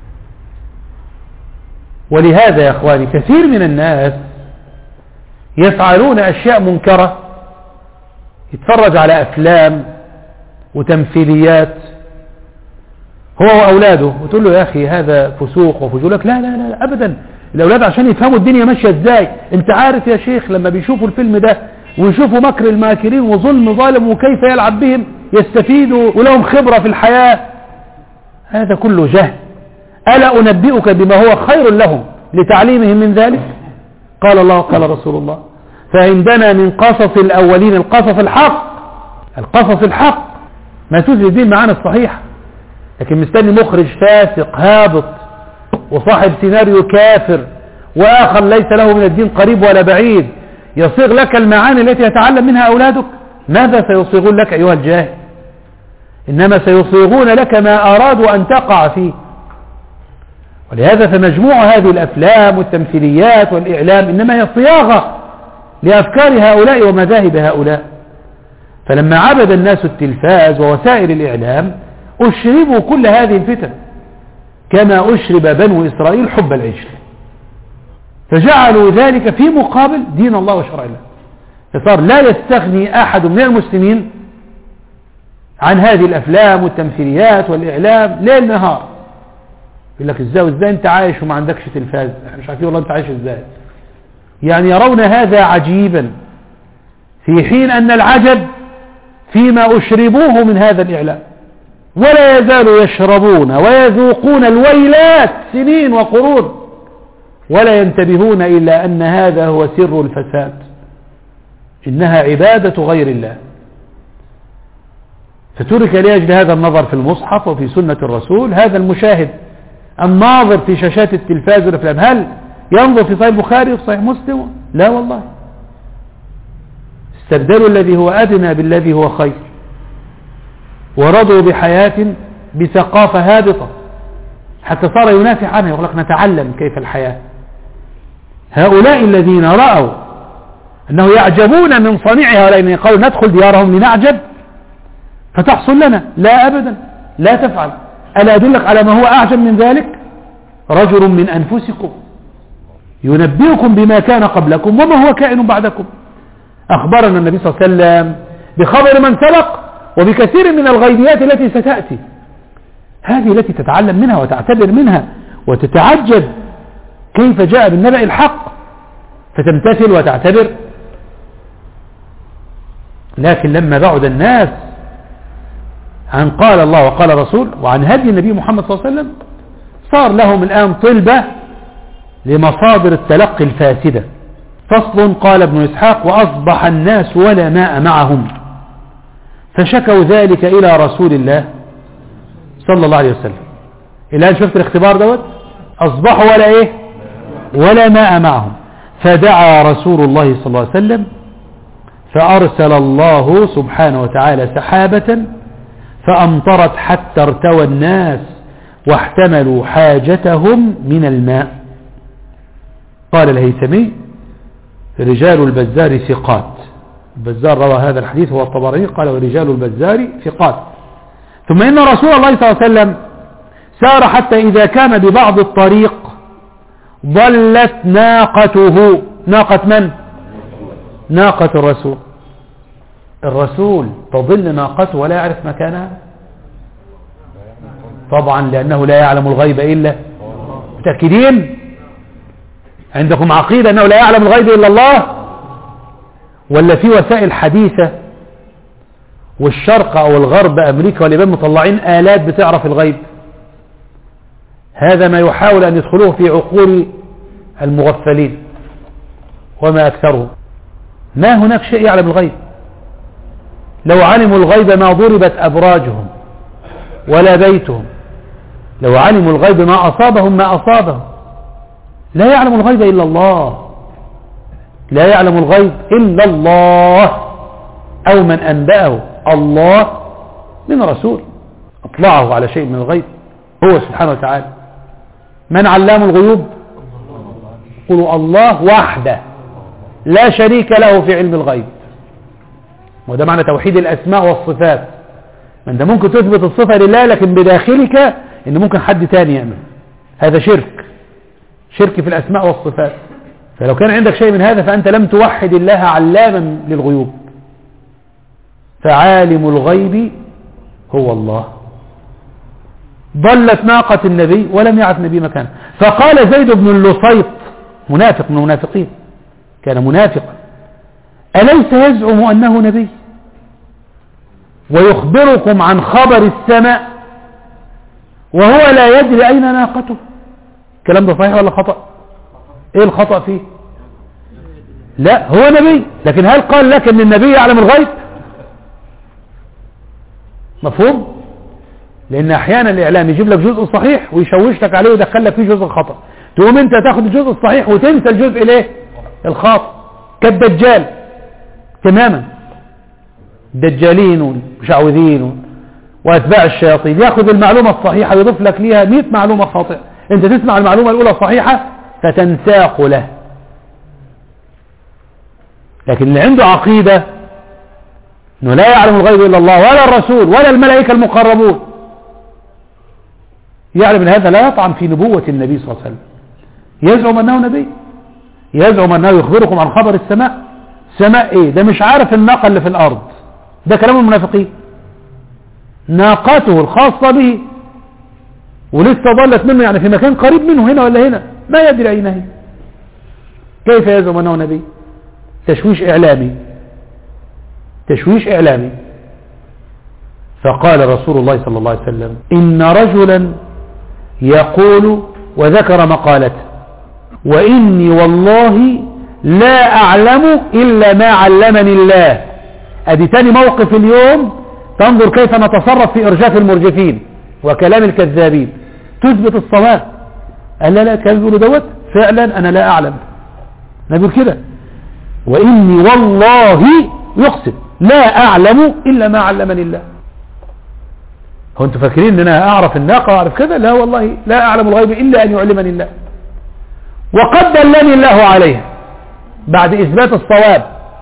ولهذا يا أخواني كثير من الناس يفعلون أشياء منكرة، يتفرج على أفلام وتمثيليات هو وأولاده وتقول له يا أخي هذا فسوق وفجور، لك لا لا لا أبدا، الأولاد عشان يفهموا الدنيا ماشية إزاي. أنت عارف يا شيخ لما بيشوفوا الفيلم ده ويشوفوا مكر الماكرين وظلم ظالم وكيف يلعب بهم يستفيدوا ولهم خبرة في الحياة، هذا كله جهل. ألا أنبئك بما هو خير لهم لتعليمهم من ذلك؟ قال الله قال رسول الله. فعندنا من قصص الأولين القصص الحق، القصص الحق ما تزهي الدين معانا الصحيح، لكن مستني مخرج فاسق هابط وصاحب سيناريو كافر وآخر ليس له من الدين قريب ولا بعيد يصيغ لك المعاني التي يتعلم منها أولادك. ماذا سيصيغون لك أيها الجاهل؟ إنما سيصيغون لك ما أرادوا أن تقع فيه. ولهذا فمجموع هذه الأفلام والتمثيليات والإعلام إنما هي صياغة لأفكار هؤلاء ومذاهب هؤلاء. فلما عبد الناس التلفاز ووسائل الإعلام أشربوا كل هذه الفتن كما أشرب بنو إسرائيل حب العجل، فجعلوا ذلك في مقابل دين الله وشرع الله. فصار لا يستغني أحد من المسلمين عن هذه الأفلام والتمثيليات والإعلام ليل نهار. يقول لك ازاي وازاي انت عايش وما عندكش تلفاز، احنا مش عارفين والله انت عايش ازاي. يعني يرون هذا عجيبا في حين أن العجب فيما أشربوه من هذا الإعلام، ولا يزالوا يشربون ويذوقون الويلات سنين وقرون ولا ينتبهون إلا أن هذا هو سر الفساد، إنها عبادة غير الله. فترك لأجل هذا النظر في المصحف وفي سنة الرسول. هذا المشاهد الناظر في شاشات التلفاز والأفلام هل ينظر في صحيح البخاري وفي صحيح مسلم؟ لا والله. استبدلوا الذي هو أدنى بالذي هو خير، ورضوا بحياة بثقافة هابطة حتى صار ينافع عنها، يقول لك نتعلم كيف الحياة. هؤلاء الذين رأوا أنه يعجبون من صنيعها لأن قالوا ندخل ديارهم لنعجب فتحصل لنا، لا أبدا لا تفعل. ألا أدلك على ما هو أعجب من ذلك؟ رجل من أنفسكم ينبئكم بما كان قبلكم وما هو كائن بعدكم. أخبرنا النبي صلى الله عليه وسلم بخبر من سبق وبكثير من الغيبيات التي ستأتي، هذه التي تتعلم منها وتعتبر منها وتتعجب كيف جاء بالنبأ الحق فتمتثل وتعتبر. لكن لما بعد الناس عن قال الله وقال رسول وعن هدي النبي محمد صلى الله عليه وسلم صار لهم الآن طلبة لمصادر التلقي الفاسدة. فصل. قال ابن إسحاق: وأصبح الناس ولا ماء معهم فشكوا ذلك إلى رسول الله صلى الله عليه وسلم. الآن شفت الاختبار دوت، أصبحوا ولا إيه ولا ماء معهم، فدعا رسول الله صلى الله عليه وسلم فأرسل الله سبحانه وتعالى سحابة فأمطرت حتى ارتوى الناس واحتملوا حاجتهم من الماء. قال الهيثمي: رجال البزار ثقات. البزار روى هذا الحديث هو الطبراني، قال: ورجال البزار ثقات. ثم إن رسول الله صلى الله عليه وسلم سار حتى إذا كان ببعض الطريق ضلت ناقته. ناقة من؟ ناقة الرسول. الرسول تضل ناقته ولا يعرف مكانها؟ طبعا، لأنه لا يعلم الغيب إلا. متأكدين؟ عندكم عقيدة أنه لا يعلم الغيب إلا الله؟ ولا في وسائل حديثة والشرق أو الغرب أمريكا واليابان مطلعين آلات بتعرف الغيب؟ هذا ما يحاول أن يدخلوه في عقول المغفلين وما أكثرهم. ما هناك شيء يعلم الغيب. لو علموا الغيب ما ضربت أبراجهم ولا بيتهم. لو علموا الغيب ما أصابهم ما أصابهم. لا يعلم الغيب إلا الله. لا يعلم الغيب إلا الله، أو من أنبأه الله من رسول أطلعه على شيء من الغيب هو سبحانه وتعالى. من علام الغيوب؟ قولوا الله وحده لا شريك له في علم الغيب. وده معنى توحيد الأسماء والصفات. من ده ممكن تثبت الصفة لله لكن بداخلك إن ممكن حد تاني يعمل. هذا شرك، شرك في الأسماء والصفات. فلو كان عندك شيء من هذا فأنت لم توحد الله علاما للغيوب. فعالم الغيب هو الله. ضلت ناقة النبي ولم يعرف النبي مكانه. فقال زيد بن اللصيط، منافق من المنافقين، كان منافقا، أليس يزعم أنه نبي ويخبركم عن خبر السماء وهو لا يدري أين ناقته؟ الكلام ده صحيح ولا خطأ؟ ايه الخطأ فيه؟ لا، هو نبي، لكن هل قال لك ان النبي يعلم الغيب؟ مفهوم؟ لان احيانا الاعلام يجيب لك جزء صحيح ويشوش لك عليه ويدخل لك فيه جزء خطأ، تقوم انت تاخد الجزء الصحيح وتنسى الجزء الايه؟ الخاطئ. كالدجال تماما. الدجالين والمشعوذين واتباع الشياطين ياخذ المعلومة الصحيحة ويضيف لك ليها مئة معلومة خاطئة. انت تسمع المعلومة الاولى الصحيحة فتنساق له. لكن اللي عنده عقيدة انه لا يعلم الغيب الا الله ولا الرسول ولا الملائكة المقربون، يعلم ان هذا لا يطعن في نبوة النبي صلى الله عليه وسلم. يزعم انه نبي، يزعم انه يخبركم عن خبر السماء. سماء ايه؟ ده مش عارف الناقة اللي في الارض. ده كلام المنافقين. ناقته الخاصة به ولسه ضلت منه، يعني في مكان قريب منه هنا ولا هنا، ما يدري اين هي. كيف يزعم انه نبي؟ تشويش اعلامي، تشويش اعلامي. فقال رسول الله صلى الله عليه وسلم ان رجلا يقول، وذكر مقالته، واني والله لا اعلم الا ما علمني الله. ادي تاني موقف اليوم تنظر كيف نتصرف في ارجاف المرجفين وكلام الكذابين. تثبت الصواب. قال لا لا كان يقولوا دوت فعلا انا لا اعلم. نقول كده واني والله يقسم لا اعلم الا ما علمني الله. هو انتوا فاكرين ان انا اعرف الناقه واعرف كذا؟ لا والله لا اعلم الغيب الا ان يعلمني الله. وقد دلني الله عليها بعد اثبات الصواب،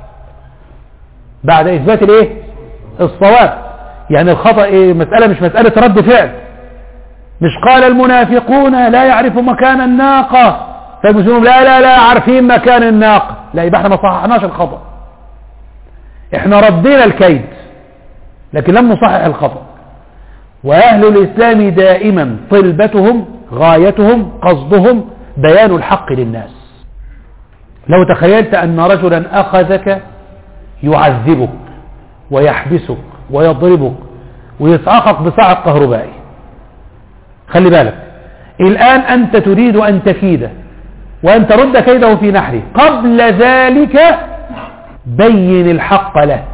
بعد اثبات الايه؟ الصواب. يعني الخطأ ايه؟ مسألة مش مسألة رد فعل. مش قال المنافقون لا يعرف مكان الناقة فالمسلمون لا لا لا عارفين مكان الناقة. لا، يبقى احنا ما صححناش الخطأ، احنا ردينا الكيد لكن لم نصحح الخطأ. واهل الاسلام دائما طلبتهم غايتهم قصدهم بيان الحق للناس. لو تخيلت ان رجلا اخذك يعذبك ويحبسك ويضربك ويصعقك بصعق كهربائي، خلي بالك الآن أنت تريد أن تكيده وأن ترد كيده في نحره، قبل ذلك بين الحق له.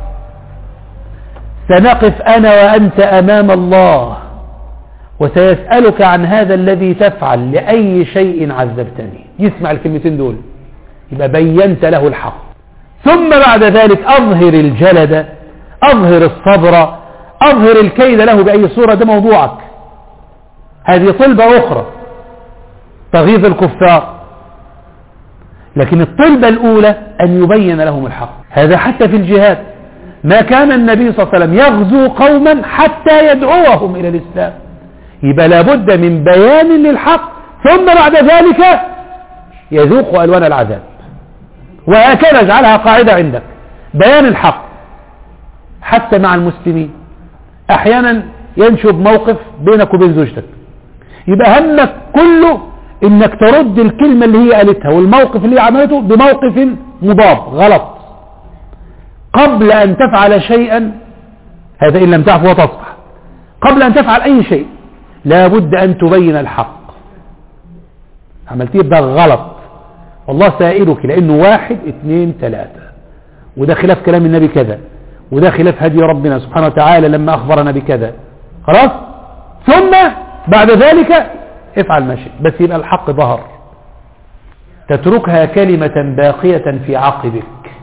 سنقف أنا وأنت أمام الله وسيسألك عن هذا الذي تفعل، لأي شيء عذبتني. يسمع الكلمتين دول يبقى بينت له الحق. ثم بعد ذلك أظهر الجلد، أظهر الصبر، أظهر الكيد له بأي صورة. ده موضوعك. هذه طلبة أخرى تغيظ الكفار. لكن الطلبة الأولى أن يبين لهم الحق. هذا حتى في الجهاد ما كان النبي صلى الله عليه وسلم يغزو قوما حتى يدعوهم إلى الإسلام. يبقى لابد من بيان للحق، ثم بعد ذلك يذوق ألوان العذاب. وهكذا اجعلها قاعدة عندك، بيان الحق حتى مع المسلمين. أحيانا ينشب موقف بينك وبين زوجتك، يبقى همك كله انك ترد الكلمة اللي هي قالتها والموقف اللي هي عملته بموقف مضاد غلط قبل ان تفعل شيئا. هذا ان لم تعفو وتصفح. قبل ان تفعل اي شيء لابد ان تبين الحق. عملتيه ده غلط، والله سائلك لانه واحد اثنين ثلاثة، وده خلاف كلام النبي كذا، وده خلاف هدي ربنا سبحانه وتعالى لما اخبرنا بكذا. خلاص، ثم بعد ذلك افعل ما شئت، بس يبقى الحق ظهر. تتركها كلمة باقية في عقبك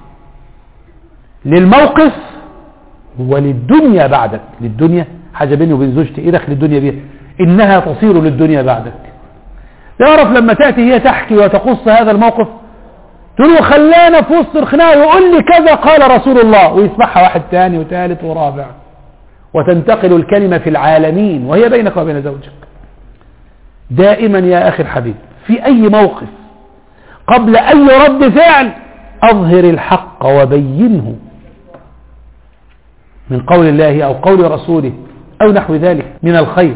للموقف وللدنيا بعدك. للدنيا حاجة بيني وبين زوجتي، ايه دخل الدنيا بيها؟ انها تصير للدنيا بعدك. تعرف لما تأتي هي تحكي وتقص هذا الموقف تقول له خلانا في وسط الخناقه ويقول لي كذا قال رسول الله، ويسمعها واحد ثاني وثالث ورابع، وتنتقل الكلمة في العالمين وهي بينك وبين زوجك. دائما يا أخي الحبيب في أي موقف قبل أي رد فعل أظهر الحق وبينه من قول الله أو قول رسوله أو نحو ذلك من الخير،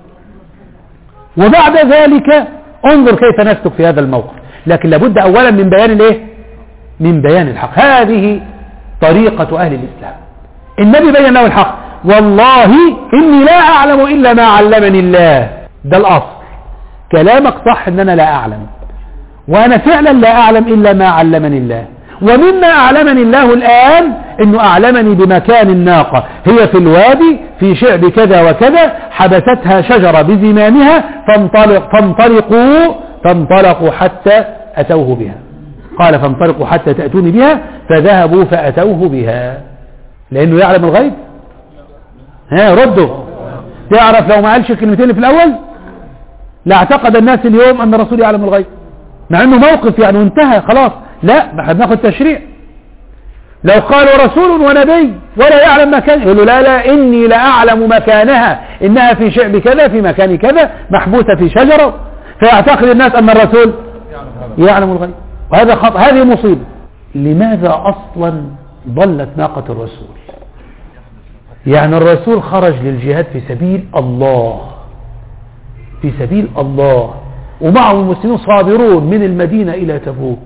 وبعد ذلك انظر كيف نسلك في هذا الموقف. لكن لابد أولا من بيان الايه؟ من بيان الحق. هذه طريقة أهل الإسلام. النبي بين له الحق، والله إني لا أعلم إلا ما علمني الله. ده الأصل. كلامك صح إن أنا لا أعلم، وأنا فعلا لا أعلم إلا ما علمني الله. ومما أعلمني الله الآن إنه أعلمني بمكان الناقة، هي في الوادي في شعب كذا وكذا، حبستها شجرة بزمامها فانطلق فانطلقوا فانطلقوا حتى أتوه بها. قال فانطلقوا حتى تأتوني بها، فذهبوا فأتوه بها. لأنه يعلم الغيب. ها ردوا. تعرف لو ما قالش الكلمتين في الأول لاعتقد الناس اليوم أن الرسول يعلم الغيب، مع أنه موقف يعني وانتهى خلاص. لا، ما بناخد تشريع. لو قالوا رسول ونبي ولا يعلم مكان، يقولوا لا لا إني لا أعلم مكانها، إنها في شعب كذا في مكان كذا محبوسة في شجرة، فيعتقد الناس أن الرسول يعلم الغيب. وهذا خطأ، هذه مصيبة. لماذا أصلا ضلت ناقة الرسول؟ يعني الرسول خرج للجهاد في سبيل الله، في سبيل الله، ومعه المسلمين صابرون من المدينة إلى تبوك،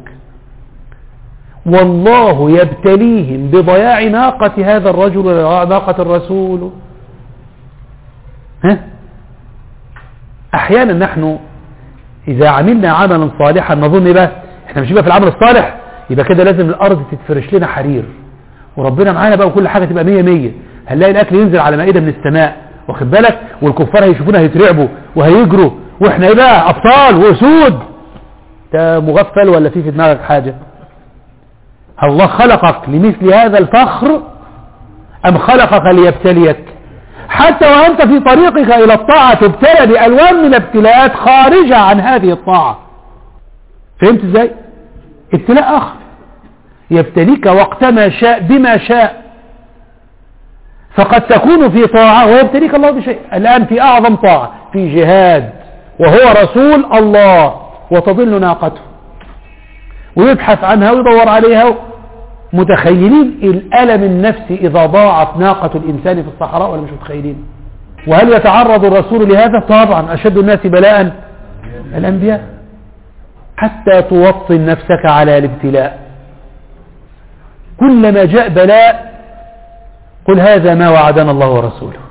والله يبتليهم بضياع ناقة هذا الرجل وناقة الرسول. ها؟ أحيانا نحن إذا عملنا عملا صالحا نظن بقى احنا مش بقى في العمل الصالح يبقى كده لازم الأرض تتفرش لنا حرير وربنا معانا بقى وكل حاجة تبقى مية مية، هنلاقي الأكل ينزل على مائدة من السماء، واخد بالك، والكفار هيشوفونا هيترعبوا وهيجروا، واحنا ايه بقى أبطال وأسود. انت مغفل ولا في في دماغك حاجة؟ الله خلقك لمثل هذا الفخر أم خلقك ليبتليك؟ حتى وأنت في طريقك إلى الطاعة تبتلى بألوان من الابتلاءات خارجة عن هذه الطاعة. فهمت ازاي؟ ابتلاء آخر يبتليك وقتما شاء بما شاء، فقد تكون في طاعة ويبتليك الله بشيء. الآن في أعظم طاعة في جهاد وهو رسول الله، وتضل ناقته ويبحث عنها ويدور عليها. متخيلين الألم النفسي إذا ضاعت ناقة الإنسان في الصحراء ولا مش متخيلين؟ وهل يتعرض الرسول لهذا؟ طبعا. أشد الناس بلاء الأنبياء. حتى توطن نفسك على الابتلاء. كلما جاء بلاء قل هذا ما وعدنا الله ورسوله،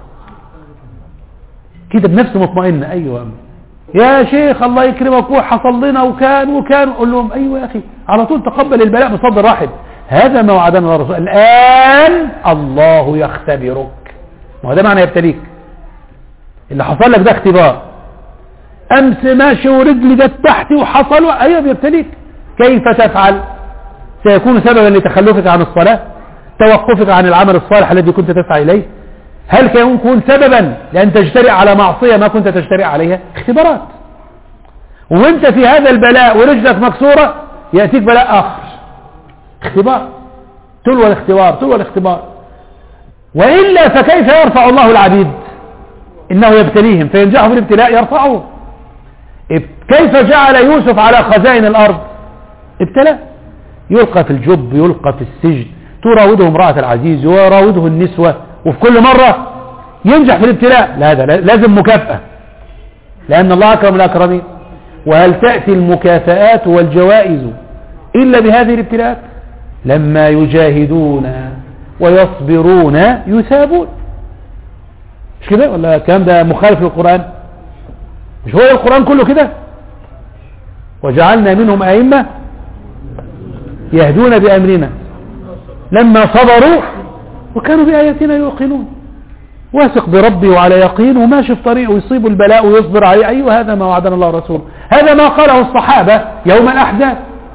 كده بنفس مطمئنة. أيوة يا شيخ الله يكرمك وحصل لنا وكان وكان، قل لهم أيوة يا أخي، على طول تقبل البلاء بصدر رحب. هذا ما وعدنا الله ورسوله، الآن الله يختبرك. ما هو ده معنى يبتليك. اللي حصل لك ده اختبار. أمس ماشي ورجلي جت تحتي وحصل، أيوة بيبتليك. كيف تفعل؟ سيكون سببا لتخلفك عن الصلاة، توقفك عن العمل الصالح الذي كنت تسعى إليه. هل سيكون سببا لأن تجترئ على معصية ما كنت تجترئ عليها؟ اختبارات. وانت في هذا البلاء ورجلك مكسورة يأتيك بلاء آخر، اختبار. تلو الاختبار تلو الاختبار. وإلا فكيف يرفع الله العبيد؟ إنه يبتليهم، فينجحوا في الابتلاء يرفعه. كيف جعل يوسف على خزائن الأرض؟ ابتلاء، يلقى في الجب، يلقى في السجن، تراوده امرأة العزيز ويراوده النسوة، وفي كل مرة ينجح في الابتلاء. لا، هذا لازم مكافأة، لأن الله أكرم الأكرمين. وهل تأتي المكافآت والجوائز إلا بهذه الابتلاءات؟ لما يجاهدون ويصبرون يثابون. مش كده ولا الكلام ده مخالف للقرآن؟ مش هو القرآن كله كده؟ وجعلنا منهم أئمة يهدون بأمرنا لما صبروا وكانوا بآياتنا يوقنون. واثق بربي وعلى يقين وماشي في طريقه ويصيب البلاء ويصبر عليه. أيوة، هذا ما وعدنا الله ورسوله، هذا ما قاله الصحابة يوم الأحزاب.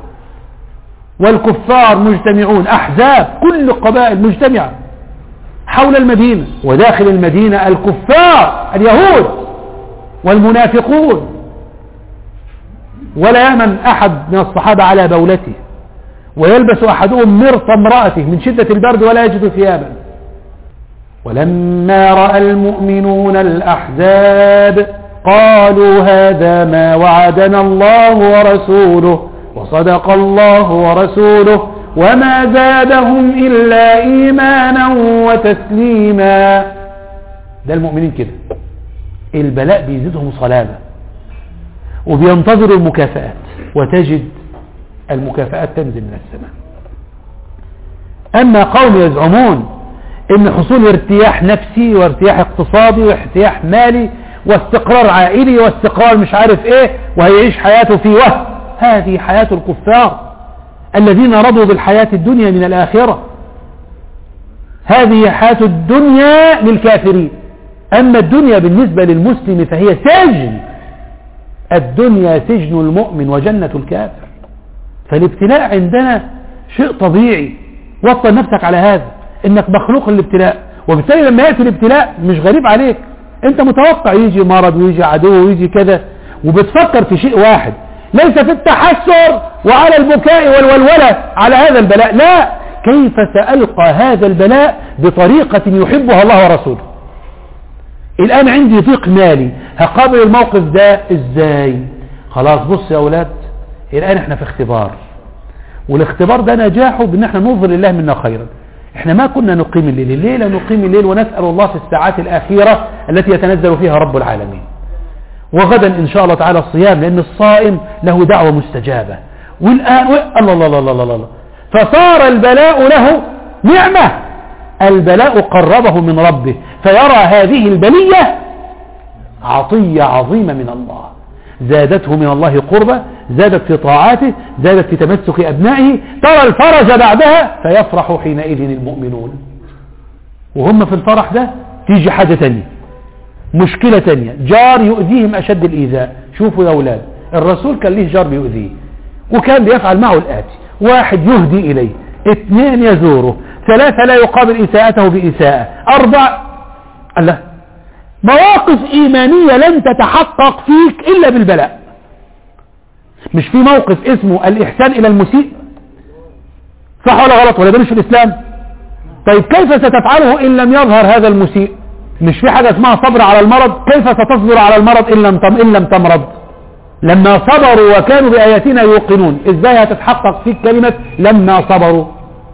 والكفار مجتمعون، أحزاب، كل القبائل مجتمعة حول المدينة، وداخل المدينة الكفار اليهود والمنافقون. ولا يأمن أحد من الصحابة على بولته، ويلبس أحدهم مرط امرأته من شدة البرد ولا يجد ثيابا. ولما رأى المؤمنون الأحزاب قالوا هذا ما وعدنا الله ورسوله وصدق الله ورسوله وما زادهم إلا إيمانا وتسليما. ده المؤمنين كده، البلاء بيزيدهم صلابة وبينتظروا المكافآت، وتجد المكافآت تنزل من السماء. أما قوم يزعمون إن حصول ارتياح نفسي وارتياح اقتصادي وارتياح مالي واستقرار عائلي واستقرار مش عارف ايه وهيعيش حياته في وهم، هذه حياة الكفار الذين رضوا بالحياة الدنيا من الآخرة. هذه حياة الدنيا للكافرين، أما الدنيا بالنسبة للمسلم فهي سجن. الدنيا سجن المؤمن وجنة الكافر. فالابتلاء عندنا شيء طبيعي، وطن نفسك على هذا، انك مخلوق للابتلاء، وبالتالي لما يأتي الابتلاء مش غريب عليك، انت متوقع يجي مرض ويجي عدو ويجي كذا، وبتفكر في شيء واحد، ليس في التحسر وعلى البكاء والولولة على هذا البلاء، لا، كيف سألقى هذا البلاء بطريقة يحبها الله ورسوله. الآن عندي ضيق مالي، هقابل الموقف ده ازاي؟ خلاص بص يا أولاد، الآن احنا في اختبار، والاختبار ده نجاحه بان احنا ننظر لله منا خيرا. احنا ما كنا نقيم الليل، الليلة نقيم الليل ونسأل الله في الساعات الأخيرة التي يتنزل فيها رب العالمين. وغدا إن شاء الله تعالى الصيام، لأن الصائم له دعوة مستجابة. والآن الله الله الله الله الله فصار البلاء له نعمة، البلاء قربه من ربه، فيرى هذه البلية عطية عظيمة من الله، زادته من الله قربة، زادت في طاعاته، زادت في تمسك أبنائه، ترى الفرج بعدها فيفرح حينئذ المؤمنون. وهم في الفرح ده تيجي حاجة تانية، مشكلة تانية، جار يؤذيهم أشد الإيذاء. شوفوا يا أولاد، الرسول كان ليه جار بيؤذيه، وكان بيفعل معه الآتي: واحد يهدي إليه، اثنين يزوره، ثلاثة لا يقابل إساءته بإساءة، أربع الله مواقف إيمانية لن تتحقق فيك إلا بالبلاء. مش في موقف اسمه الإحسان إلى المسيء، صح ولا غلط؟ ولا ده مش في الإسلام؟ طيب كيف ستفعله إن لم يظهر هذا المسيء؟ مش في حاجة اسمها صبر على المرض؟ كيف ستصبر على المرض إن لم إن لم تمرض؟ لما صبروا وكانوا بآياتنا يوقنون، إزاي هتتحقق فيك كلمة لما صبروا؟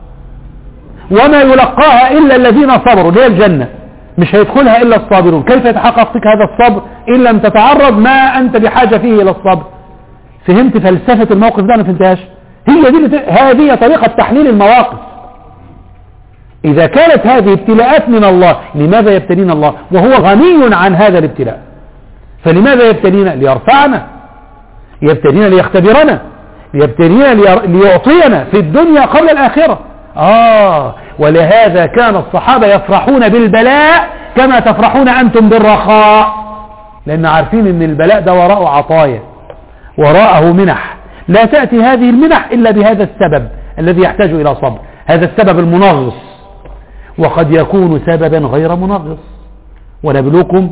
وما يلقاها إلا الذين صبروا، دي الجنة، مش هيدخلها إلا الصابرون. كيف يتحقق فيك هذا الصبر إن لم تتعرض ما أنت بحاجة فيه إلى الصبر؟ فهمت فلسفة الموقف ده؟ ما فهمتهاش؟ هي دي هذه طريقة تحليل المواقف. إذا كانت هذه ابتلاءات من الله، لماذا يبتلينا الله وهو غني عن هذا الابتلاء؟ فلماذا يبتلينا؟ ليرفعنا، يبتلينا ليختبرنا، يبتلينا ليعطينا في الدنيا قبل الآخرة. آه ولهذا كان الصحابة يفرحون بالبلاء كما تفرحون أنتم بالرخاء، لأن عارفين أن البلاء ده وراءه عطايا، وراءه منح، لا تأتي هذه المنح إلا بهذا السبب الذي يحتاج إلى صبر، هذا السبب المنغص، وقد يكون سببا غير منغص. ونبلوكم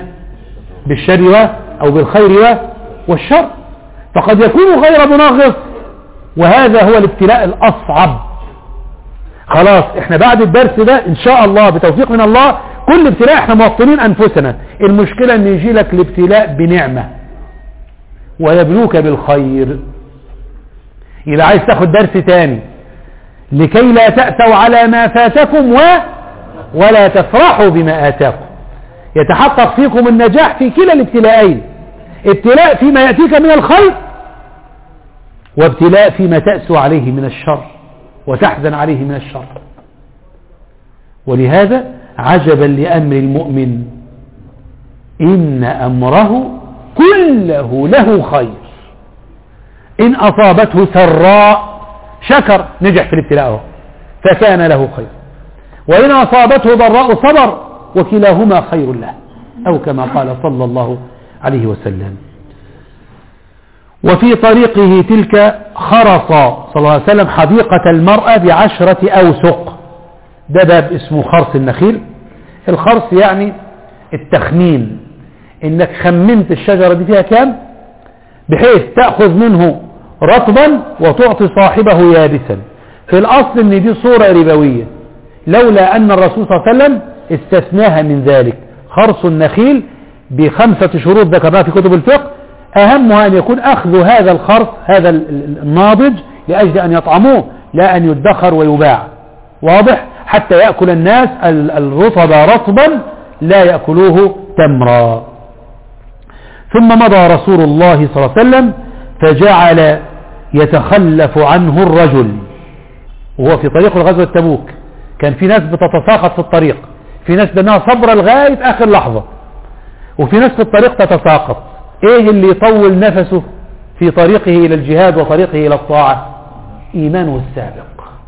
بالشر أو بالخير والشر، فقد يكون غير منغص، وهذا هو الابتلاء الأصعب. خلاص احنا بعد الدرس ده ان شاء الله بتوفيق من الله كل ابتلاء احنا موطنين أنفسنا، المشكلة أن يجي لك الابتلاء بنعمة ويبلوك بالخير. إذا عايز تاخد درس تاني، لكي لا تأسوا على ما فاتكم و... ولا تفرحوا بما آتاكم. يتحقق فيكم النجاح في كلا الابتلاءين، ابتلاء فيما يأتيك من الخير، وابتلاء فيما تأسوا عليه من الشر وتحزن عليه من الشر. ولهذا عجبا لأمر المؤمن، إن أمره كله له خير، إن أصابته سراء شكر نجح في الابتلاء فكان له خير، وإن أصابته ضراء صبر وكلاهما خير له، أو كما قال صلى الله عليه وسلم. وفي طريقه تلك خرص صلى الله عليه وسلم حديقة المرأة بعشرة أوسق. ده باب اسمه خرص النخيل. الخرص يعني التخمين، انك خمنت الشجرة دي فيها كام بحيث تأخذ منه رطبا وتعطي صاحبه يابسا. في الأصل ان دي صورة ربوية، لولا أن الرسول صلى الله عليه وسلم استثناها من ذلك. خرص النخيل بخمسة شروط ذكرناها في كتب الفقه، أهمها أن يكون أخذ هذا الخرص هذا الناضج لأجل أن يطعموه، لا أن يدخر ويباع، واضح، حتى يأكل الناس الرطب رطبا لا يأكلوه تمرا. ثم مضى رسول الله صلى الله عليه وسلم فجعل يتخلف عنه الرجل وهو في طريق الغزوة تبوك. كان في ناس بتتساقط في الطريق، في ناس بأنها صبر لغاية آخر لحظة، وفي ناس في الطريق تتساقط. ايه اللي يطول نفسه في طريقه إلى الجهاد وطريقه إلى الطاعة؟ إيمانه السابق.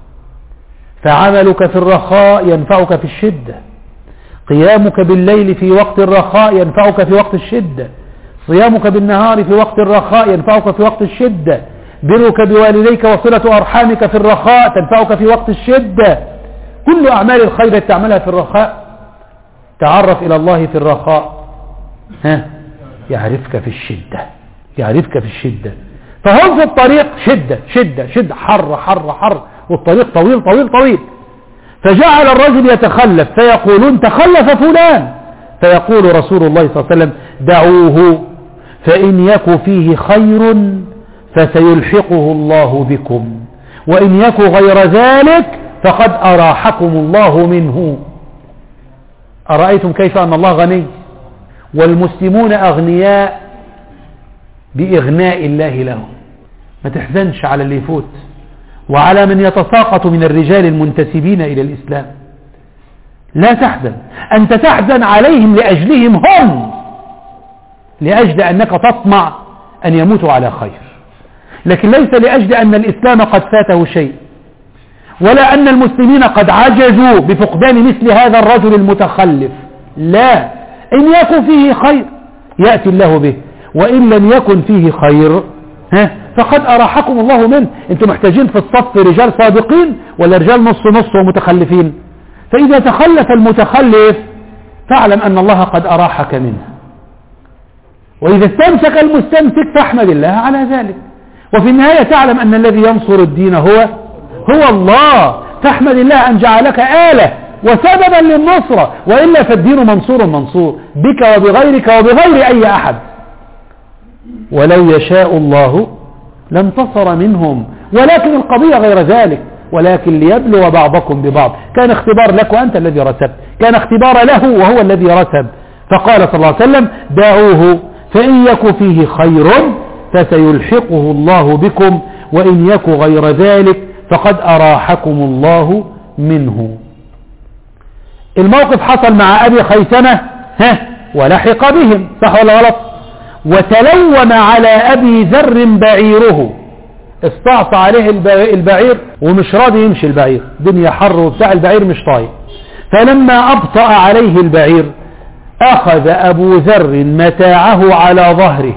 فعملك في الرخاء ينفعك في الشدة، قيامك بالليل في وقت الرخاء ينفعك في وقت الشدة، صيامك بالنهار في وقت الرخاء ينفعك في وقت الشدة، برك بوالديك وصلة أرحامك في الرخاء تنفعك في وقت الشدة. كل أعمال الخير التي تعملها في الرخاء تعرف إلى الله في الرخاء، ها يعرفك في الشدة، يعرفك في الشدة. فهم في الطريق شدة شدة شدة، حر حر حر، والطريق طويل طويل طويل. فجعل الرجل يتخلف فيقولون تخلف فلان، فيقول رسول الله صلى الله عليه وسلم دعوه فإن يك فيه خير فسيلحقه الله بكم، وإن يك غير ذلك فقد أراحكم الله منه. أرأيتم كيف أن الله غني والمسلمون أغنياء بإغناء الله لهم. ما تحزنش على اللي يفوت وعلى من يتساقط من الرجال المنتسبين إلى الإسلام، لا تحزن. أنت تحزن عليهم لأجلهم هم، لأجل أنك تطمع أن يموتوا على خير، لكن ليس لأجل أن الإسلام قد فاته شيء، ولا أن المسلمين قد عجزوا بفقدان مثل هذا الرجل المتخلف. لا، إن يكن فيه خير يأتي الله به، وإن لم يكن فيه خير ها فقد أراحكم الله منه. أنتم محتاجين في الصف رجال صادقين ولا رجال نص نص ومتخلفين؟ فإذا تخلف المتخلف فاعلم أن الله قد أراحك منه، وإذا استمسك المستمسك فاحمد الله على ذلك. وفي النهاية تعلم أن الذي ينصر الدين هو هو الله، فاحمد الله أن جعلك آلة وسببا للنصرة، وإلا فالدين منصور منصور بك وبغيرك وبغير أي أحد. ولو يشاء الله لانتصر منهم، ولكن القضية غير ذلك، ولكن ليبلو بعضكم ببعض. كان اختبار لك وأنت الذي رتب، كان اختبار له وهو الذي رتب. فقال صلى الله عليه وسلم دعوه فإن يك فيه خير فسيلحقه الله بكم، وإن يك غير ذلك فقد أراحكم الله منه. الموقف حصل مع أبي خيثمة ها ولحق بهم، صح ولا غلط؟ وتلوم على أبي ذر بعيره، استعصى عليه البعير ومش راضي يمشي البعير، دنيا حر وبتاع البعير مش طايق. فلما أبطأ عليه البعير أخذ أبو ذر متاعه على ظهره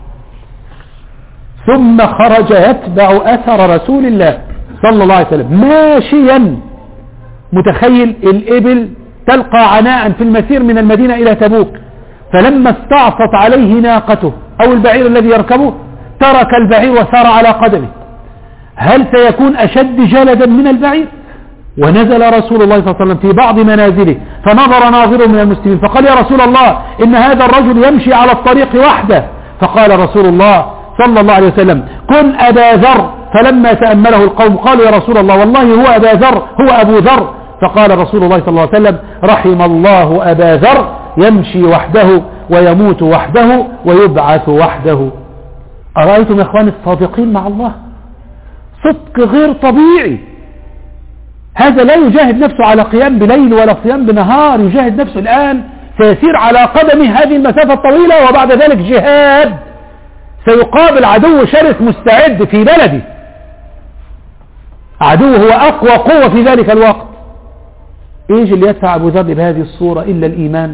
ثم خرج يتبع أثر رسول الله صلى الله عليه وسلم ماشيا. متخيل الإبل تلقى عناء في المسير من المدينة إلى تبوك، فلما استعصت عليه ناقته أو البعير الذي يركبه ترك البعير وسار على قدمه. هل سيكون أشد جلدا من البعير؟ ونزل رسول الله صلى الله عليه وسلم في بعض منازله فنظر ناظر من المسلمين فقال يا رسول الله إن هذا الرجل يمشي على الطريق وحده. فقال رسول الله صلى الله عليه وسلم كن أبا ذر. فلما تأمله القوم قالوا يا رسول الله والله هو أبا ذر هو أبو ذر. فقال رسول الله صلى الله عليه وسلم رحم الله أبا ذر يمشي وحده ويموت وحده ويبعث وحده. أرأيتم يا إخواني الصادقين مع الله صدق غير طبيعي. هذا لا يجاهد نفسه على قيام بليل ولا صيام بنهار، يجاهد نفسه الآن سيسير على قدمه هذه المسافة الطويلة وبعد ذلك جهاد، سيقابل عدو شرس مستعد في بلده، عدو هو أقوى قوة في ذلك الوقت. ايش اللي يدفع أبو ذر بهذه الصورة إلا الإيمان؟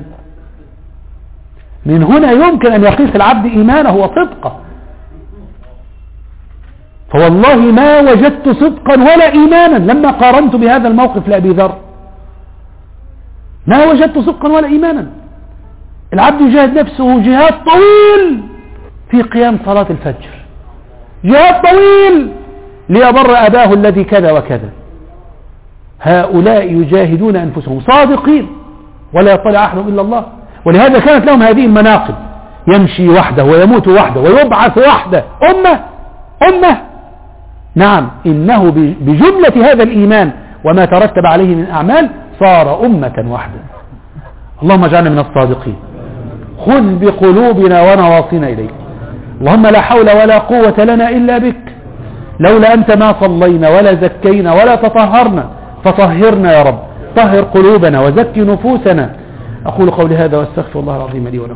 من هنا يمكن أن يقيس العبد إيمانه وصدقه. فوالله ما وجدت صدقا ولا إيمانا لما قارنت بهذا الموقف لأبي ذر، ما وجدت صدقا ولا إيمانا. العبد يجاهد نفسه جهاد طويل في قيام صلاة الفجر، جهاد طويل ليبر أباه الذي كذا وكذا. هؤلاء يجاهدون أنفسهم صادقين ولا يطلع أحدهم إلا الله، ولهذا كانت لهم هذه المناقب، يمشي وحده ويموت وحده ويبعث وحده. أمة أمة نعم، إنه بجملة هذا الإيمان وما ترتب عليه من أعمال صار أمة واحدة. اللهم اجعلنا من الصادقين. خذ بقلوبنا ونواصينا إليك. اللهم لا حول ولا قوة لنا إلا بك، لولا أنت ما صلينا ولا زكينا ولا تطهرنا، فطهرنا يا رب، طهر قلوبنا وزكي نفوسنا. أقول قولي هذا واستغفر الله العظيم لي ولكم.